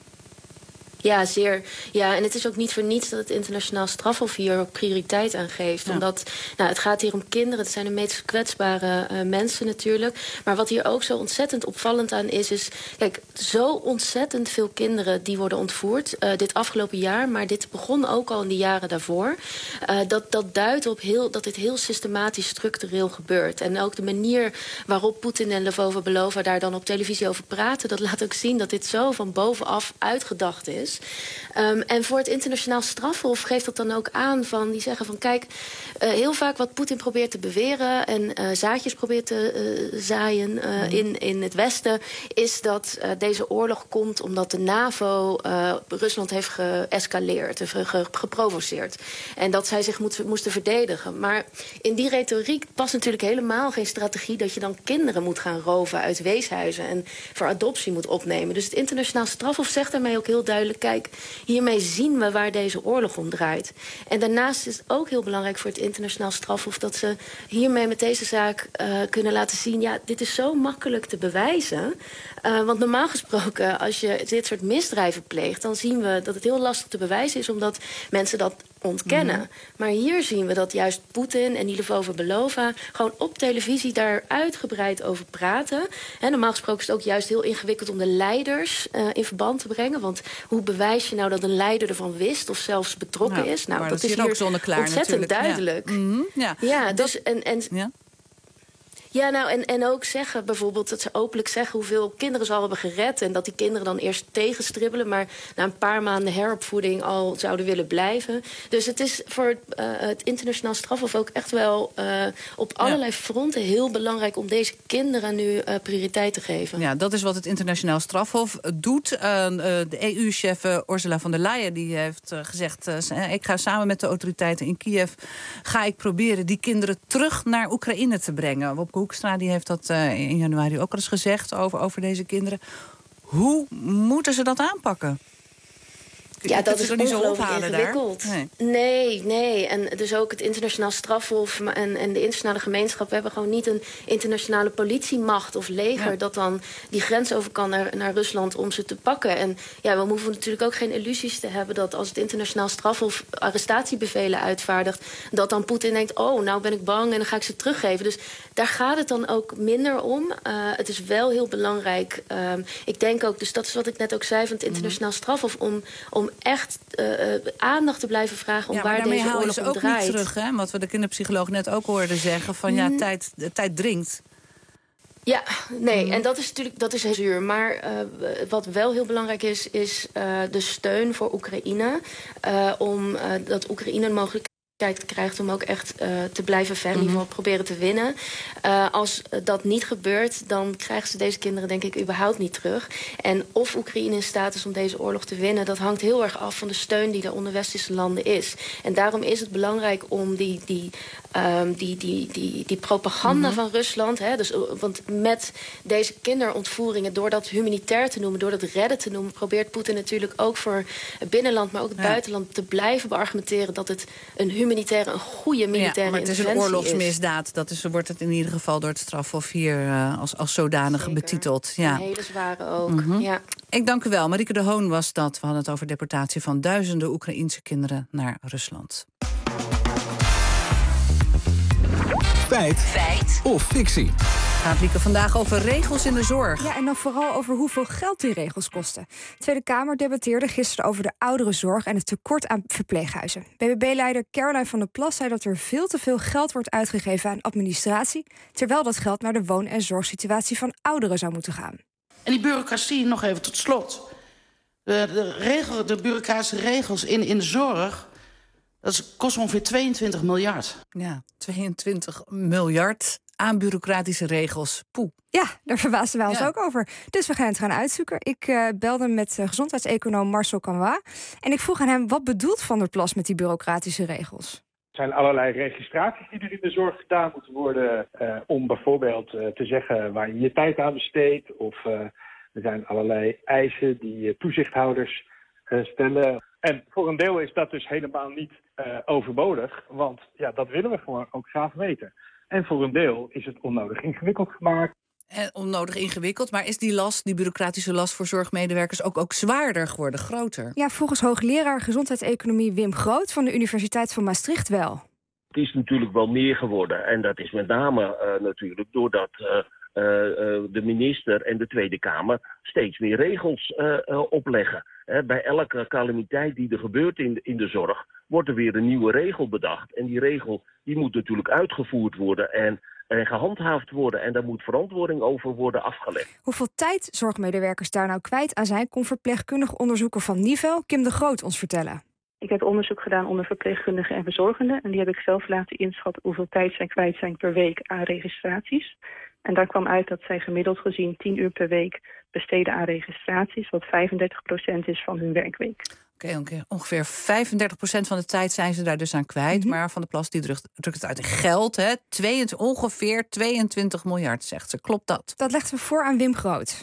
Ja, zeer. Ja, en het is ook niet voor niets dat het internationaal strafhof hier ook prioriteit aan geeft. Ja. Omdat, nou, het gaat hier om kinderen. Het zijn de meest kwetsbare uh, mensen natuurlijk. Maar wat hier ook zo ontzettend opvallend aan is, is, kijk, zo ontzettend veel kinderen die worden ontvoerd uh, dit afgelopen jaar. Maar dit begon ook al in de jaren daarvoor. Uh, dat, dat duidt op heel, dat dit heel systematisch, structureel gebeurt. En ook de manier waarop Poetin en Lvova Belova daar dan op televisie over praten, dat laat ook zien dat dit zo van bovenaf uitgedacht is. Um, en voor het internationaal strafhof geeft dat dan ook aan van, die zeggen van kijk, uh, heel vaak wat Poetin probeert te beweren en uh, zaadjes probeert te uh, zaaien uh, mm. in, in het Westen, is dat uh, deze oorlog komt omdat de NAVO uh, Rusland heeft geëscaleerd, ge, ge, geprovoceerd. En dat zij zich moet, moesten verdedigen. Maar in die retoriek past natuurlijk helemaal geen strategie dat je dan kinderen moet gaan roven uit weeshuizen en voor adoptie moet opnemen. Dus het internationaal strafhof zegt daarmee ook heel duidelijk, eigenlijk... kijk, hiermee zien we waar deze oorlog om draait. En daarnaast is het ook heel belangrijk voor het internationaal strafhof... dat ze hiermee met deze zaak uh, kunnen laten zien... ja, dit is zo makkelijk te bewijzen. Uh, want normaal gesproken, als je dit soort misdrijven pleegt... dan zien we dat het heel lastig te bewijzen is... omdat mensen dat ontkennen. Mm-hmm. Maar hier zien we dat juist Poetin en Nilufova Belova... gewoon op televisie daar uitgebreid over praten. En normaal gesproken is het ook juist heel ingewikkeld... om de leiders uh, in verband te brengen. Want hoe bewijs je nou dat een leider ervan wist... of zelfs betrokken nou, is? Nou, dat, dat is hier ook zonneklaar ontzettend natuurlijk. duidelijk. Ja, mm-hmm. ja. ja dus en... en ja. Ja, nou, en, en ook zeggen bijvoorbeeld dat ze openlijk zeggen... hoeveel kinderen ze al hebben gered... en dat die kinderen dan eerst tegenstribbelen... maar na een paar maanden heropvoeding al zouden willen blijven. Dus het is voor uh, het internationaal strafhof ook echt wel... Uh, op allerlei ja. fronten heel belangrijk... om deze kinderen nu uh, prioriteit te geven. Ja, dat is wat het internationaal strafhof doet. Uh, uh, de E U-chef uh, Ursula von der Leyen die heeft uh, gezegd... Uh, ik ga samen met de autoriteiten in Kiev... ga ik proberen die kinderen terug naar Oekraïne te brengen. Wopke Hoekstra die heeft dat uh, in januari ook al eens gezegd over, over deze kinderen. Hoe moeten ze dat aanpakken? Ja, dat is ongelooflijk ingewikkeld. Nee. nee, nee. En dus ook het internationaal strafhof en, en de internationale gemeenschap... we hebben gewoon niet een internationale politiemacht of leger... Ja. dat dan die grens over kan naar, naar Rusland om ze te pakken. En ja, we hoeven natuurlijk ook geen illusies te hebben... dat als het internationaal strafhof arrestatiebevelen uitvaardigt... dat dan Poetin denkt, oh, nou ben ik bang en dan ga ik ze teruggeven. Dus daar gaat het dan ook minder om. Uh, het is wel heel belangrijk. Uh, ik denk ook, dus dat is wat ik net ook zei van het internationaal strafhof... om, om echt uh, aandacht te blijven vragen om ja, waar deze oorlog ze om ook draait. Niet terug, hè? Wat we de kinderpsycholoog net ook hoorden zeggen... van ja, mm. tijd, de tijd dringt. Ja, nee, mm. en dat is natuurlijk dat is heel zuur. Maar uh, wat wel heel belangrijk is, is uh, de steun voor Oekraïne. Uh, om uh, dat Oekraïne mogelijk krijgt om ook echt uh, te blijven vechten, in ieder geval proberen te winnen. Uh, als dat niet gebeurt, dan krijgen ze deze kinderen denk ik überhaupt niet terug. En of Oekraïne in staat is om deze oorlog te winnen, dat hangt heel erg af van de steun die er onder westerse landen is. En daarom is het belangrijk om die, die, um, die, die, die, die propaganda mm-hmm. van Rusland, hè, dus, want met deze kinderontvoeringen, door dat humanitair te noemen, door dat redden te noemen, probeert Poetin natuurlijk ook voor het binnenland, maar ook het ja. buitenland te blijven beargumenteren dat het een humanitaire, een goede militaire ja, maar het is een oorlogsmisdaad. Is. Dat is, wordt het in ieder geval door het strafhof hier uh, als, als zodanig Zeker. betiteld. Ja. Een hele zware ook. Mm-hmm. Ja. Ik dank u wel. Marieke de Hoon was dat. We hadden het over deportatie van duizenden Oekraïense kinderen naar Rusland. Feit. Feit. Of fictie. Gaat Lieke vandaag over regels in de zorg. Ja, en dan vooral over hoeveel geld die regels kosten. De Tweede Kamer debatteerde gisteren over de ouderenzorg en het tekort aan verpleeghuizen. B B B-leider Caroline van der Plas zei dat er veel te veel geld wordt uitgegeven aan administratie, terwijl dat geld naar de woon- en zorgsituatie van ouderen zou moeten gaan. En die bureaucratie, nog even tot slot. De, de, regel, de bureaucratische regels in, in de zorg, dat kost ongeveer tweeëntwintig miljard. Ja, tweeëntwintig miljard aan bureaucratische regels. Poeh. Ja, daar verbaasden wij ons ja. ook over. Dus we gaan het gaan uitzoeken. Ik uh, belde met uh, gezondheidseconoom Marcel Canois. En ik vroeg aan hem, wat bedoelt Van der Plas met die bureaucratische regels? Er zijn allerlei registraties die er in de zorg gedaan moeten worden. Uh, om bijvoorbeeld uh, te zeggen waar je je tijd aan besteedt. Of uh, er zijn allerlei eisen die uh, toezichthouders uh, stellen. En voor een deel is dat dus helemaal niet uh, overbodig. Want ja, dat willen we gewoon ook graag weten. En voor een deel is het onnodig ingewikkeld gemaakt. En onnodig ingewikkeld, maar is die last, die bureaucratische last voor zorgmedewerkers ook, ook zwaarder geworden, groter? Ja, volgens hoogleraar gezondheidseconomie Wim Groot van de Universiteit van Maastricht wel. Het is natuurlijk wel meer geworden. En dat is met name uh, natuurlijk doordat uh, uh, de minister en de Tweede Kamer steeds meer regels uh, uh, opleggen. Uh, bij elke calamiteit die er gebeurt in de, in de zorg wordt er weer een nieuwe regel bedacht. En die regel die moet natuurlijk uitgevoerd worden en, en gehandhaafd worden. En daar moet verantwoording over worden afgelegd. Hoeveel tijd zorgmedewerkers daar nou kwijt aan zijn, kon verpleegkundig onderzoeker van Nivel, Kim de Groot, ons vertellen. Ik heb onderzoek gedaan onder verpleegkundigen en verzorgenden. En die heb ik zelf laten inschatten hoeveel tijd zij kwijt zijn per week aan registraties. En daar kwam uit dat zij gemiddeld gezien tien uur per week besteden aan registraties, wat vijfendertig procent is van hun werkweek. Oké, okay, ongeveer vijfendertig procent van de tijd zijn ze daar dus aan kwijt. Mm-hmm. Maar Van der Plas die drukt, drukt het uit in geld. Hè? tweeëntwintig, ongeveer tweeëntwintig miljard, zegt ze. Klopt dat? Dat legt we voor aan Wim Groot.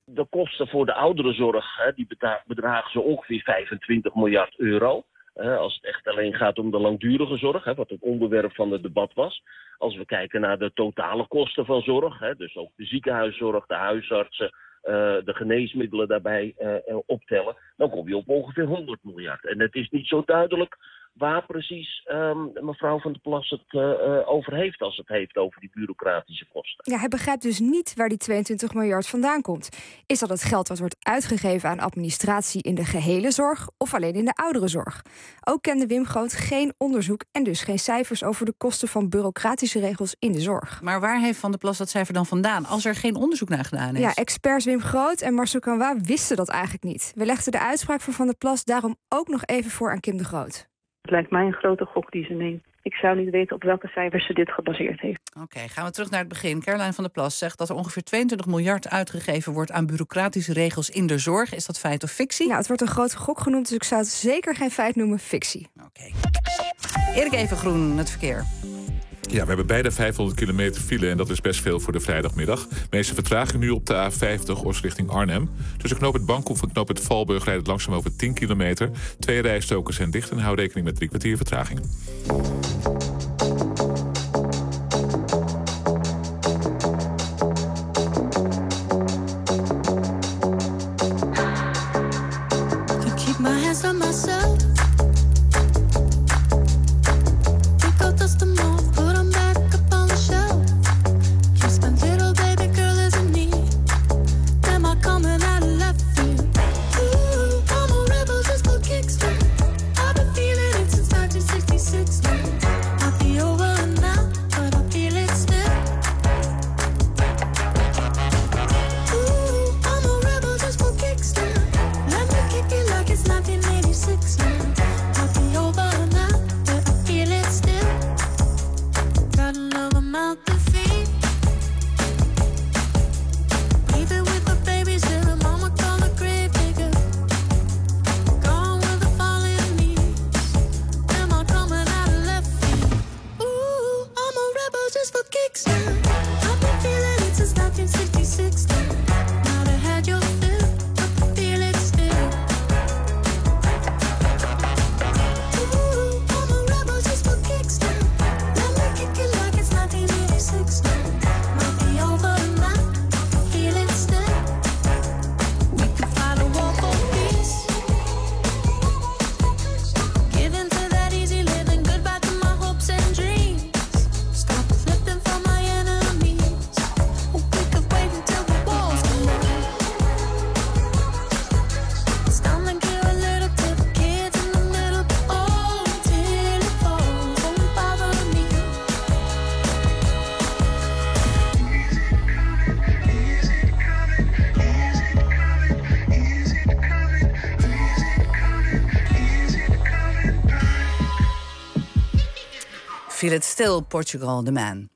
De kosten voor de ouderenzorg, hè, die beta- bedragen zo ongeveer vijfentwintig miljard euro. Uh, als het echt alleen gaat om de langdurige zorg, hè, wat het onderwerp van het debat was. Als we kijken naar de totale kosten van zorg, hè, dus ook de ziekenhuiszorg, de huisartsen, uh, de geneesmiddelen daarbij uh, optellen, dan kom je op ongeveer honderd miljard. En het is niet zo duidelijk waar precies um, mevrouw Van der Plas het uh, uh, over heeft als het heeft over die bureaucratische kosten. Ja, hij begrijpt dus niet waar die tweeëntwintig miljard vandaan komt. Is dat het geld wat wordt uitgegeven aan administratie in de gehele zorg of alleen in de ouderenzorg? Ook kende Wim Groot geen onderzoek en dus geen cijfers over de kosten van bureaucratische regels in de zorg. Maar waar heeft Van der Plas dat cijfer dan vandaan, als er geen onderzoek naar gedaan is? Ja, experts Wim Groot en Marcel Canoë wisten dat eigenlijk niet. We legden de uitspraak van Van der Plas daarom ook nog even voor aan Kim de Groot. Het lijkt mij een grote gok die ze neemt. Ik zou niet weten op welke cijfers ze dit gebaseerd heeft. Oké, okay, gaan we terug naar het begin. Caroline van der Plas zegt dat er ongeveer tweeëntwintig miljard uitgegeven wordt aan bureaucratische regels in de zorg. Is dat feit of fictie? Ja, het wordt een grote gok genoemd, dus ik zou het zeker geen feit noemen, fictie. Oké. Okay. Erik Evengroen, het verkeer. Ja, we hebben bijna vijfhonderd kilometer file en dat is best veel voor de vrijdagmiddag. De meeste vertraging nu op de A vijftig, Oost richting Arnhem. Tussen knoop het Bankhoef en knoop het Valburg rijdt het langzaam over tien kilometer. Twee rijstokers zijn dicht en hou rekening met drie kwartier vertraging. Feel it still, Portugal, the man.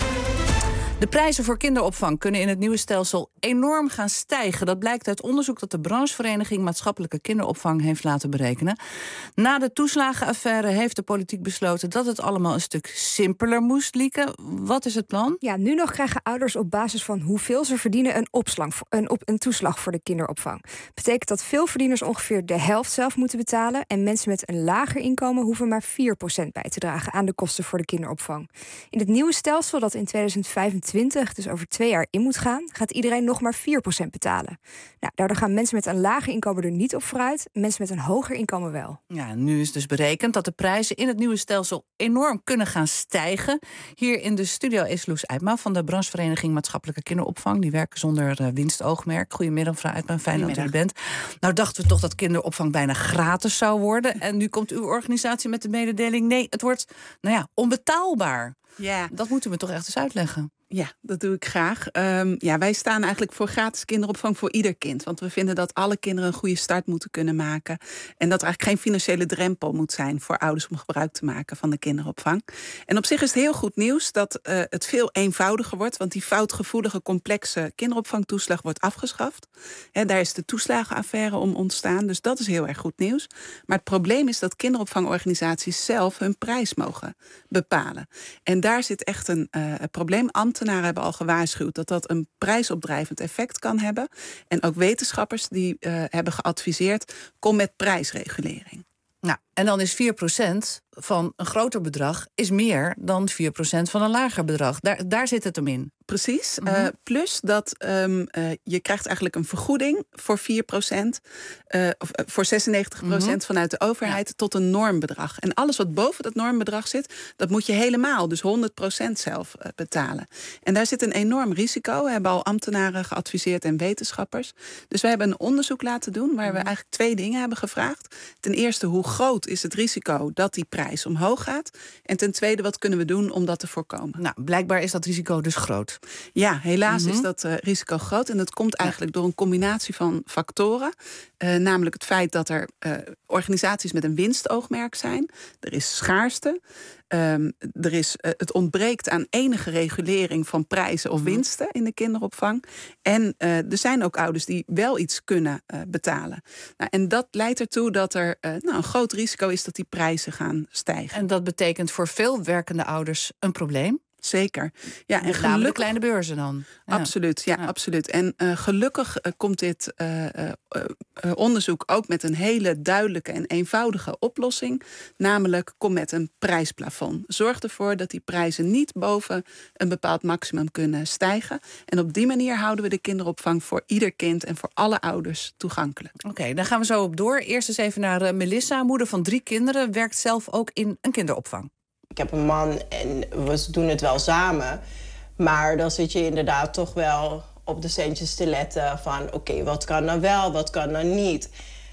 De prijzen voor kinderopvang kunnen in het nieuwe stelsel enorm gaan stijgen. Dat blijkt uit onderzoek dat de branchevereniging Maatschappelijke Kinderopvang heeft laten berekenen. Na de toeslagenaffaire heeft de politiek besloten dat het allemaal een stuk simpeler moest, Lieke. Wat is het plan? Ja, nu nog krijgen ouders op basis van hoeveel ze verdienen een, opslag, een, op, een toeslag voor de kinderopvang. Betekent dat veel verdieners ongeveer de helft zelf moeten betalen en mensen met een lager inkomen hoeven maar vier procent bij te dragen aan de kosten voor de kinderopvang. In het nieuwe stelsel dat in tweeduizend vijfentwintig, dus over twee jaar in moet gaan, gaat iedereen nog maar vier procent betalen. Nou, daardoor gaan mensen met een lager inkomen er niet op vooruit, mensen met een hoger inkomen wel. Ja, nu is dus berekend dat de prijzen in het nieuwe stelsel enorm kunnen gaan stijgen. Hier in de studio is Loes Eijtma van de branchevereniging Maatschappelijke Kinderopvang. Die werken zonder uh, winstoogmerk. Goedemiddag, mevrouw Eijtma, fijn dat u er bent. Nou dachten we toch dat kinderopvang bijna gratis zou worden. En nu komt uw organisatie met de mededeling, nee, het wordt, nou ja, onbetaalbaar. Ja. Dat moeten we toch echt eens uitleggen. Ja, dat doe ik graag. Um, ja, wij staan eigenlijk voor gratis kinderopvang voor ieder kind. Want we vinden dat alle kinderen een goede start moeten kunnen maken. En dat er eigenlijk geen financiële drempel moet zijn voor ouders om gebruik te maken van de kinderopvang. En op zich is het heel goed nieuws dat uh, het veel eenvoudiger wordt. Want die foutgevoelige, complexe kinderopvangtoeslag wordt afgeschaft. He, daar is de toeslagenaffaire om ontstaan. Dus dat is heel erg goed nieuws. Maar het probleem is dat kinderopvangorganisaties zelf hun prijs mogen bepalen. En daar zit echt een uh, probleem. Ambtenaren ambtenaren hebben al gewaarschuwd dat dat een prijsopdrijvend effect kan hebben. En ook wetenschappers die uh, hebben geadviseerd, kom met prijsregulering. Nou, en dan is vier procent van een groter bedrag is meer dan vier procent van een lager bedrag. Daar, daar zit het hem in. Precies. Mm-hmm. Uh, plus dat um, uh, je krijgt eigenlijk een vergoeding voor vier procent, uh, of uh, voor zesennegentig procent mm-hmm. vanuit de overheid ja. tot een normbedrag. En alles wat boven dat normbedrag zit, dat moet je helemaal, dus honderd procent zelf uh, betalen. En daar zit een enorm risico. We hebben al ambtenaren geadviseerd en wetenschappers. Dus we hebben een onderzoek laten doen waar mm-hmm. we eigenlijk twee dingen hebben gevraagd. Ten eerste, hoe groot is het risico dat die prijs omhoog gaat? En ten tweede, wat kunnen we doen om dat te voorkomen? Nou, blijkbaar is dat risico dus groot. Ja, helaas mm-hmm. is dat uh, risico groot. En dat komt eigenlijk door een combinatie van factoren. Uh, namelijk het feit dat er uh, organisaties met een winstoogmerk zijn. Er is schaarste. Um, er is, uh, het ontbreekt aan enige regulering van prijzen of winsten in de kinderopvang. En uh, er zijn ook ouders die wel iets kunnen uh, betalen. Nou, en dat leidt ertoe dat er uh, nou, een groot risico is dat die prijzen gaan stijgen. En dat betekent voor veel werkende ouders een probleem? Zeker. Ja, en gelukkig de kleine beurzen dan. Ja. Absoluut, ja, ja, absoluut. En uh, gelukkig uh, komt dit uh, uh, uh, onderzoek ook met een hele duidelijke en eenvoudige oplossing. Namelijk, kom met een prijsplafond. Zorg ervoor dat die prijzen niet boven een bepaald maximum kunnen stijgen. En op die manier houden we de kinderopvang voor ieder kind en voor alle ouders toegankelijk. Oké, okay, dan gaan we zo op door. Eerst eens even naar uh, Melissa, moeder van drie kinderen, werkt zelf ook in een kinderopvang. Ik heb een man en we doen het wel samen. Maar dan zit je inderdaad toch wel op de centjes te letten van oké, okay, wat kan nou wel, wat kan nou niet.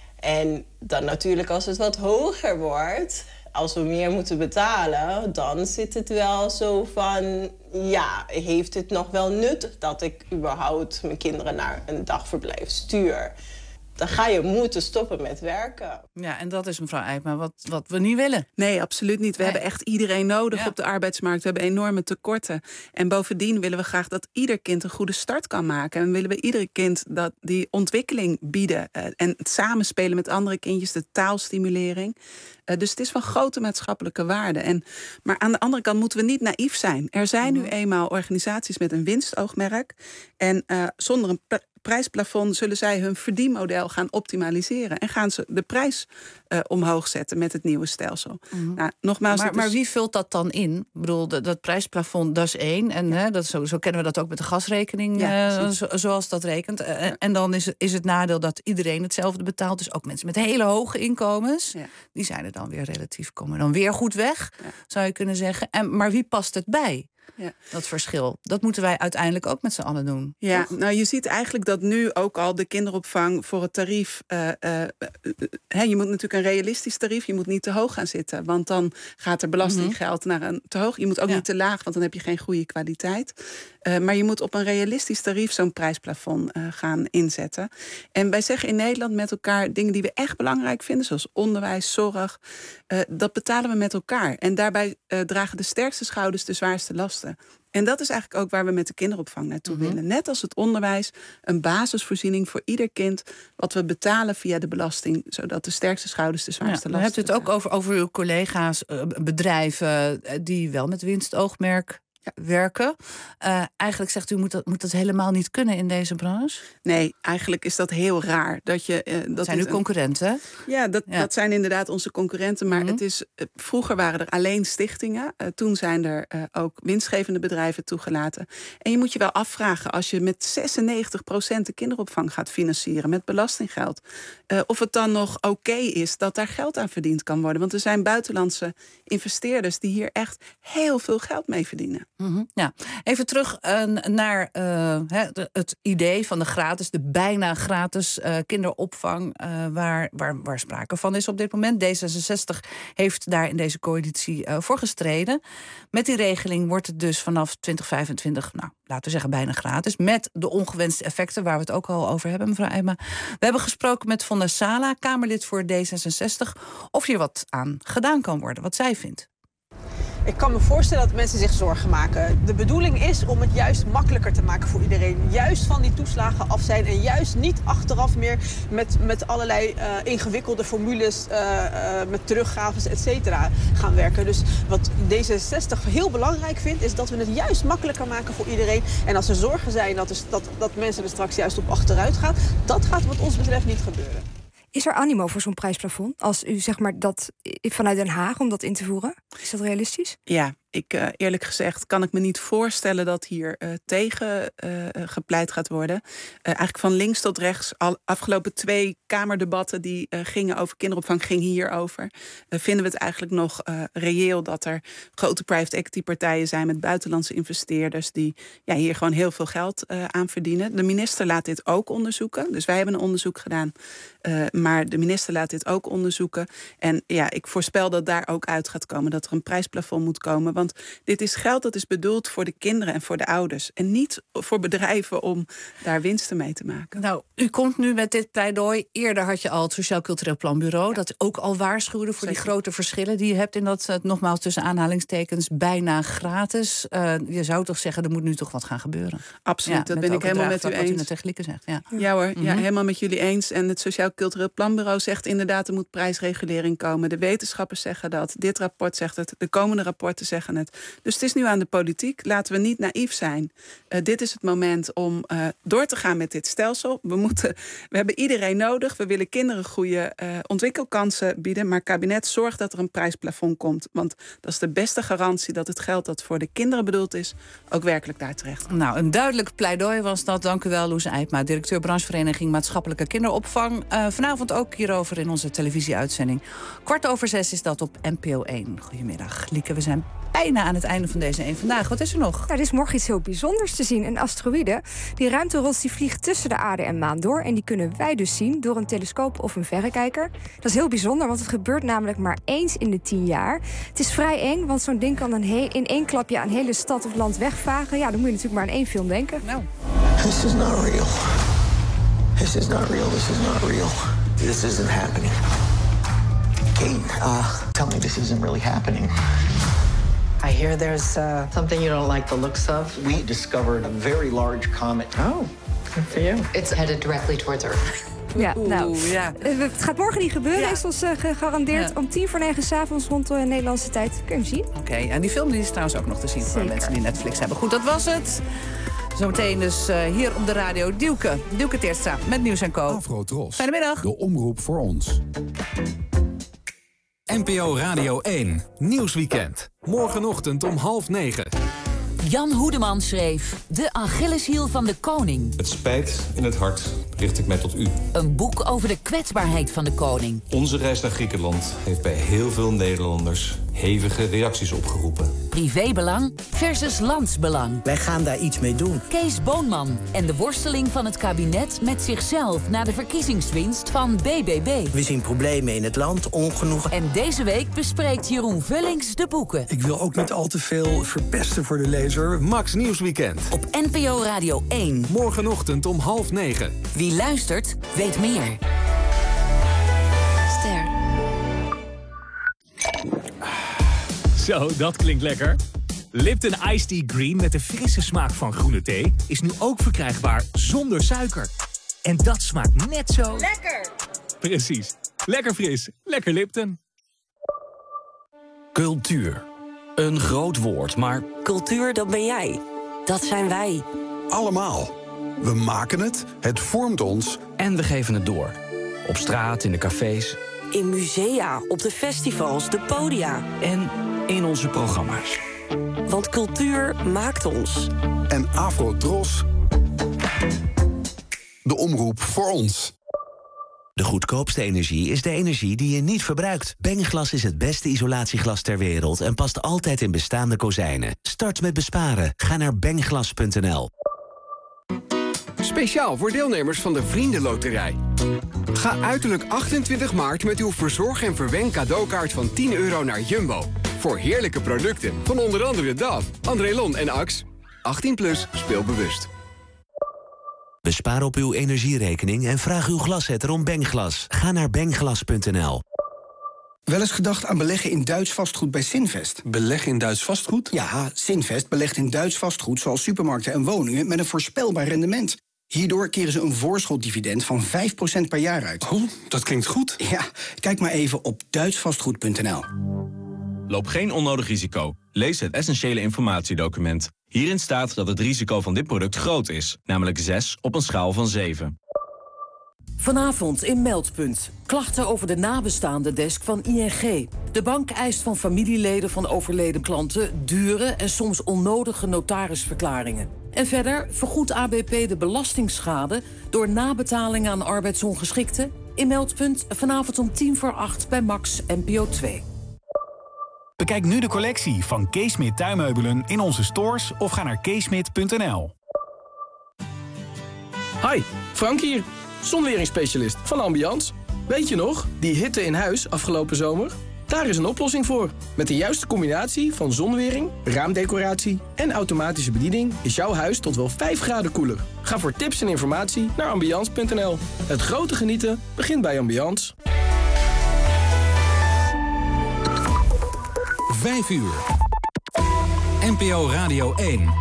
En dan natuurlijk als het wat hoger wordt, als we meer moeten betalen, dan zit het wel zo van ja, heeft het nog wel nut dat ik überhaupt mijn kinderen naar een dagverblijf stuur? Dan ga je moeten stoppen met werken. Ja, en dat is, mevrouw Eijkma, wat, wat we niet willen. Nee, absoluut niet. We nee. hebben echt iedereen nodig ja. op de arbeidsmarkt. We hebben enorme tekorten. En bovendien willen we graag dat ieder kind een goede start kan maken. En willen we ieder kind dat die ontwikkeling bieden. Uh, en het samenspelen met andere kindjes, de taalstimulering. Uh, dus het is van grote maatschappelijke waarde. En, maar aan de andere kant moeten we niet naïef zijn. Er zijn mm-hmm. nu eenmaal organisaties met een winstoogmerk. En uh, zonder een pr- prijsplafond zullen zij hun verdienmodel gaan optimaliseren. En gaan ze de prijs uh, omhoog zetten met het nieuwe stelsel. Mm-hmm. Nou, nogmaals, maar, is... maar wie vult dat dan in? Ik bedoel, dat, dat prijsplafond, dat is één. En hè, dat, zo, zo kennen we dat ook met de gasrekening, ja, uh, zo, zoals dat rekent. Uh, ja. En dan is, is het nadeel dat iedereen hetzelfde betaalt. Dus ook mensen met hele hoge inkomens, ja. die zijn er dan weer relatief, komen dan weer goed weg, ja. zou je kunnen zeggen. En, maar wie past het bij? Ja. Dat verschil. Dat moeten wij uiteindelijk ook met z'n allen doen. Ja, toch? Nou je ziet eigenlijk dat nu ook al de kinderopvang voor het tarief. Uh, uh, uh, uh, je moet natuurlijk een realistisch tarief. Je moet niet te hoog gaan zitten. Want dan gaat er belastinggeld mm-hmm. naar een te hoog. Je moet ook ja. niet te laag, want dan heb je geen goede kwaliteit. Uh, maar je moet op een realistisch tarief zo'n prijsplafond uh, gaan inzetten. En wij zeggen in Nederland met elkaar dingen die we echt belangrijk vinden, zoals onderwijs, zorg. Uh, dat betalen we met elkaar. En daarbij uh, dragen de sterkste schouders de zwaarste lasten. En dat is eigenlijk ook waar we met de kinderopvang naartoe mm-hmm. willen. Net als het onderwijs, een basisvoorziening voor ieder kind, wat we betalen via de belasting, zodat de sterkste schouders de zwaarste ja, lasten. Dan hebt u het ook over, over uw collega's, uh, bedrijven die wel met winstoogmerk werken. Uh, eigenlijk zegt u, moet dat, moet dat helemaal niet kunnen in deze branche? Nee, eigenlijk is dat heel raar. Dat je, uh, dat dat zijn uw concurrenten? Een... Ja, dat, ja, dat zijn inderdaad onze concurrenten. Maar mm-hmm. het is, uh, vroeger waren er alleen stichtingen. Uh, toen zijn er uh, ook winstgevende bedrijven toegelaten. En je moet je wel afvragen, als je met zesennegentig procent de kinderopvang gaat financieren met belastinggeld, uh, of het dan nog oké okay is dat daar geld aan verdiend kan worden. Want er zijn buitenlandse investeerders die hier echt heel veel geld mee verdienen. Mm-hmm. Ja. Even terug uh, naar uh, het idee van de gratis, de bijna gratis uh, kinderopvang, uh, waar, waar, waar sprake van is op dit moment. D zesenzestig heeft daar in deze coalitie uh, voor gestreden. Met die regeling wordt het dus vanaf twintig vijfentwintig, nou, laten we zeggen bijna gratis, met de ongewenste effecten waar we het ook al over hebben, mevrouw Eijkma. We hebben gesproken met Vonda Sala, Kamerlid voor D zesenzestig, of hier wat aan gedaan kan worden, wat zij vindt. Ik kan me voorstellen dat mensen zich zorgen maken. De bedoeling is om het juist makkelijker te maken voor iedereen. Juist van die toeslagen af zijn en juist niet achteraf meer met, met allerlei uh, ingewikkelde formules, uh, uh, met teruggaves, et cetera, gaan werken. Dus wat D zesenzestig heel belangrijk vindt, is dat we het juist makkelijker maken voor iedereen. En als er zorgen zijn dat, er, dat, dat mensen er straks juist op achteruit gaan, dat gaat wat ons betreft niet gebeuren. Is er animo voor zo'n prijsplafond? Als u zeg maar dat vanuit Den Haag om dat in te voeren? Is dat realistisch? Ja, ik, uh, eerlijk gezegd kan ik me niet voorstellen dat hier uh, tegen uh, gepleit gaat worden. Uh, eigenlijk van links tot rechts. Al afgelopen twee kamerdebatten die uh, gingen over kinderopvang, gingen hierover. Uh, vinden we het eigenlijk nog uh, reëel dat er grote private equity partijen zijn met buitenlandse investeerders die ja, hier gewoon heel veel geld uh, aan verdienen. De minister laat dit ook onderzoeken. Dus wij hebben een onderzoek gedaan. Uh, maar de minister laat dit ook onderzoeken. En ja, ik voorspel dat daar ook uit gaat komen dat er een prijsplafond moet komen. Want dit is geld dat is bedoeld voor de kinderen en voor de ouders. En niet voor bedrijven om daar winsten mee te maken. Nou, u komt nu met dit pleidooi. Eerder had je al het Sociaal Cultureel Planbureau. Ja. Dat ook al waarschuwde voor Zeker. die grote verschillen die je hebt in dat, uh, nogmaals tussen aanhalingstekens, bijna gratis. Uh, je zou toch zeggen, er moet nu toch wat gaan gebeuren. Absoluut, ja, dat ben ik helemaal met u eens. Wat u net tegen Lieke zegt. Ja, ja hoor, mm-hmm. ja, helemaal met jullie eens. En het Sociaal Cultureel Planbureau zegt inderdaad, er moet prijsregulering komen. De wetenschappers zeggen dat. Dit rapport zegt het. De komende rapporten zeggen het. Dus het is nu aan de politiek. Laten we niet naïef zijn. Uh, dit is het moment om uh, door te gaan met dit stelsel. We, moeten, we hebben iedereen nodig. We willen kinderen goede uh, ontwikkelkansen bieden. Maar het kabinet zorgt dat er een prijsplafond komt. Want dat is de beste garantie dat het geld dat voor de kinderen bedoeld is ook werkelijk daar terecht komt. Nou, een duidelijk pleidooi was dat. Dank u wel, Loes Eijpma, directeur branchevereniging Maatschappelijke Kinderopvang. Uh, vanavond ook hierover in onze televisieuitzending. Kwart over zes is dat op N P O één. Goedemiddag, Lieke. We zijn bijna aan het einde van deze één Vandaag. Wat is er nog? Nou, er is morgen iets heel bijzonders te zien. Een asteroïde. Die ruimterots die vliegt tussen de aarde en maan door. En die kunnen wij dus zien door een telescoop of een verrekijker. Dat is heel bijzonder, want het gebeurt namelijk maar eens in de tien jaar. Het is vrij eng, want zo'n ding kan een he- in één klapje een hele stad of land wegvagen. Ja, dan moet je natuurlijk maar aan één film denken. Nou. This is not real. This is not real. This is not real. This isn't happening. Kate, uh, tell me this isn't really happening. I hear there's uh, something you don't like the looks of. We discovered a very large comet. Oh, good for you. It's headed directly towards Earth. Ja, nou, ja. Het gaat morgen niet gebeuren, ja. is ons uh, gegarandeerd. Ja. Om tien voor negen 's avonds rond de Nederlandse tijd. Kun je hem zien. Oké, okay, en die film die is trouwens ook nog te zien Zeker. voor mensen die Netflix hebben. Goed, dat was het. Zometeen dus uh, hier op de radio Dielke. Dielke Teertstra met Nieuws en Co. Afro-Tros. Fijne middag. De omroep voor ons. N P O Radio één. Nieuwsweekend. Morgenochtend om half negen. Jan Hoedeman schreef De Achilleshiel van de koning. Het spijt in het hart richt ik mij tot u. Een boek over de kwetsbaarheid van de koning. Onze reis naar Griekenland heeft bij heel veel Nederlanders hevige reacties opgeroepen. Privébelang versus landsbelang. Wij gaan daar iets mee doen. Kees Boonman en de worsteling van het kabinet met zichzelf na de verkiezingswinst van B B B. We zien problemen in het land, ongenoegen. En deze week bespreekt Jeroen Vullings de boeken. Ik wil ook niet al te veel verpesten voor de lezer. Max Nieuwsweekend. Op N P O Radio één. Morgenochtend om half negen. Wie luistert, weet meer. Ster. Zo, dat klinkt lekker. Lipton Iced Tea Green met de frisse smaak van groene thee is nu ook verkrijgbaar zonder suiker. En dat smaakt net zo... Lekker! Precies. Lekker fris. Lekker Lipton. Cultuur. Een groot woord, maar... Cultuur, dat ben jij. Dat zijn wij. Allemaal. We maken het, het vormt ons... en we geven het door. Op straat, in de cafés... in musea, op de festivals, de podia. En in onze programma's. Want cultuur maakt ons. En Afro-Tros... de omroep voor ons. De goedkoopste energie is de energie die je niet verbruikt. Bengglas is het beste isolatieglas ter wereld... en past altijd in bestaande kozijnen. Start met besparen. Ga naar bengglas punt n l. Speciaal voor deelnemers van de Vriendenloterij. Ga uiterlijk achtentwintig maart met uw verzorg- en verwen cadeaukaart van tien euro naar Jumbo. Voor heerlijke producten van onder andere D A F, Andrelon en Axe. achttien plus, speel bewust. Bespaar op uw energierekening en vraag uw glaszetter om Bengglas. Ga naar bengglas punt n l. Wel eens gedacht aan beleggen in Duits vastgoed bij Sinvest? Beleggen in Duits vastgoed? Ja, Sinvest belegt in Duits vastgoed zoals supermarkten en woningen met een voorspelbaar rendement. Hierdoor keren ze een voorschotdividend van vijf procent per jaar uit. Oh, dat klinkt goed. Ja, kijk maar even op duitsvastgoed punt n l. Loop geen onnodig risico. Lees het essentiële informatiedocument. Hierin staat dat het risico van dit product groot is, namelijk zes op een schaal van zeven. Vanavond in Meldpunt. Klachten over de nabestaande desk van I N G. De bank eist van familieleden van overleden klanten dure en soms onnodige notarisverklaringen. En verder vergoedt A B P de belastingsschade door nabetaling aan arbeidsongeschikten. In Meldpunt vanavond om tien voor acht bij Max N P O twee. Bekijk nu de collectie van Keesmit tuinmeubelen in onze stores of ga naar keesmit punt n l. Hi, Frank hier. Zonweringsspecialist van Ambiance. Weet je nog, die hitte in huis afgelopen zomer? Daar is een oplossing voor. Met de juiste combinatie van zonwering, raamdecoratie en automatische bediening is jouw huis tot wel vijf graden koeler. Ga voor tips en informatie naar ambiance punt n l. Het grote genieten begint bij Ambiance. Vijf uur. N P O Radio één.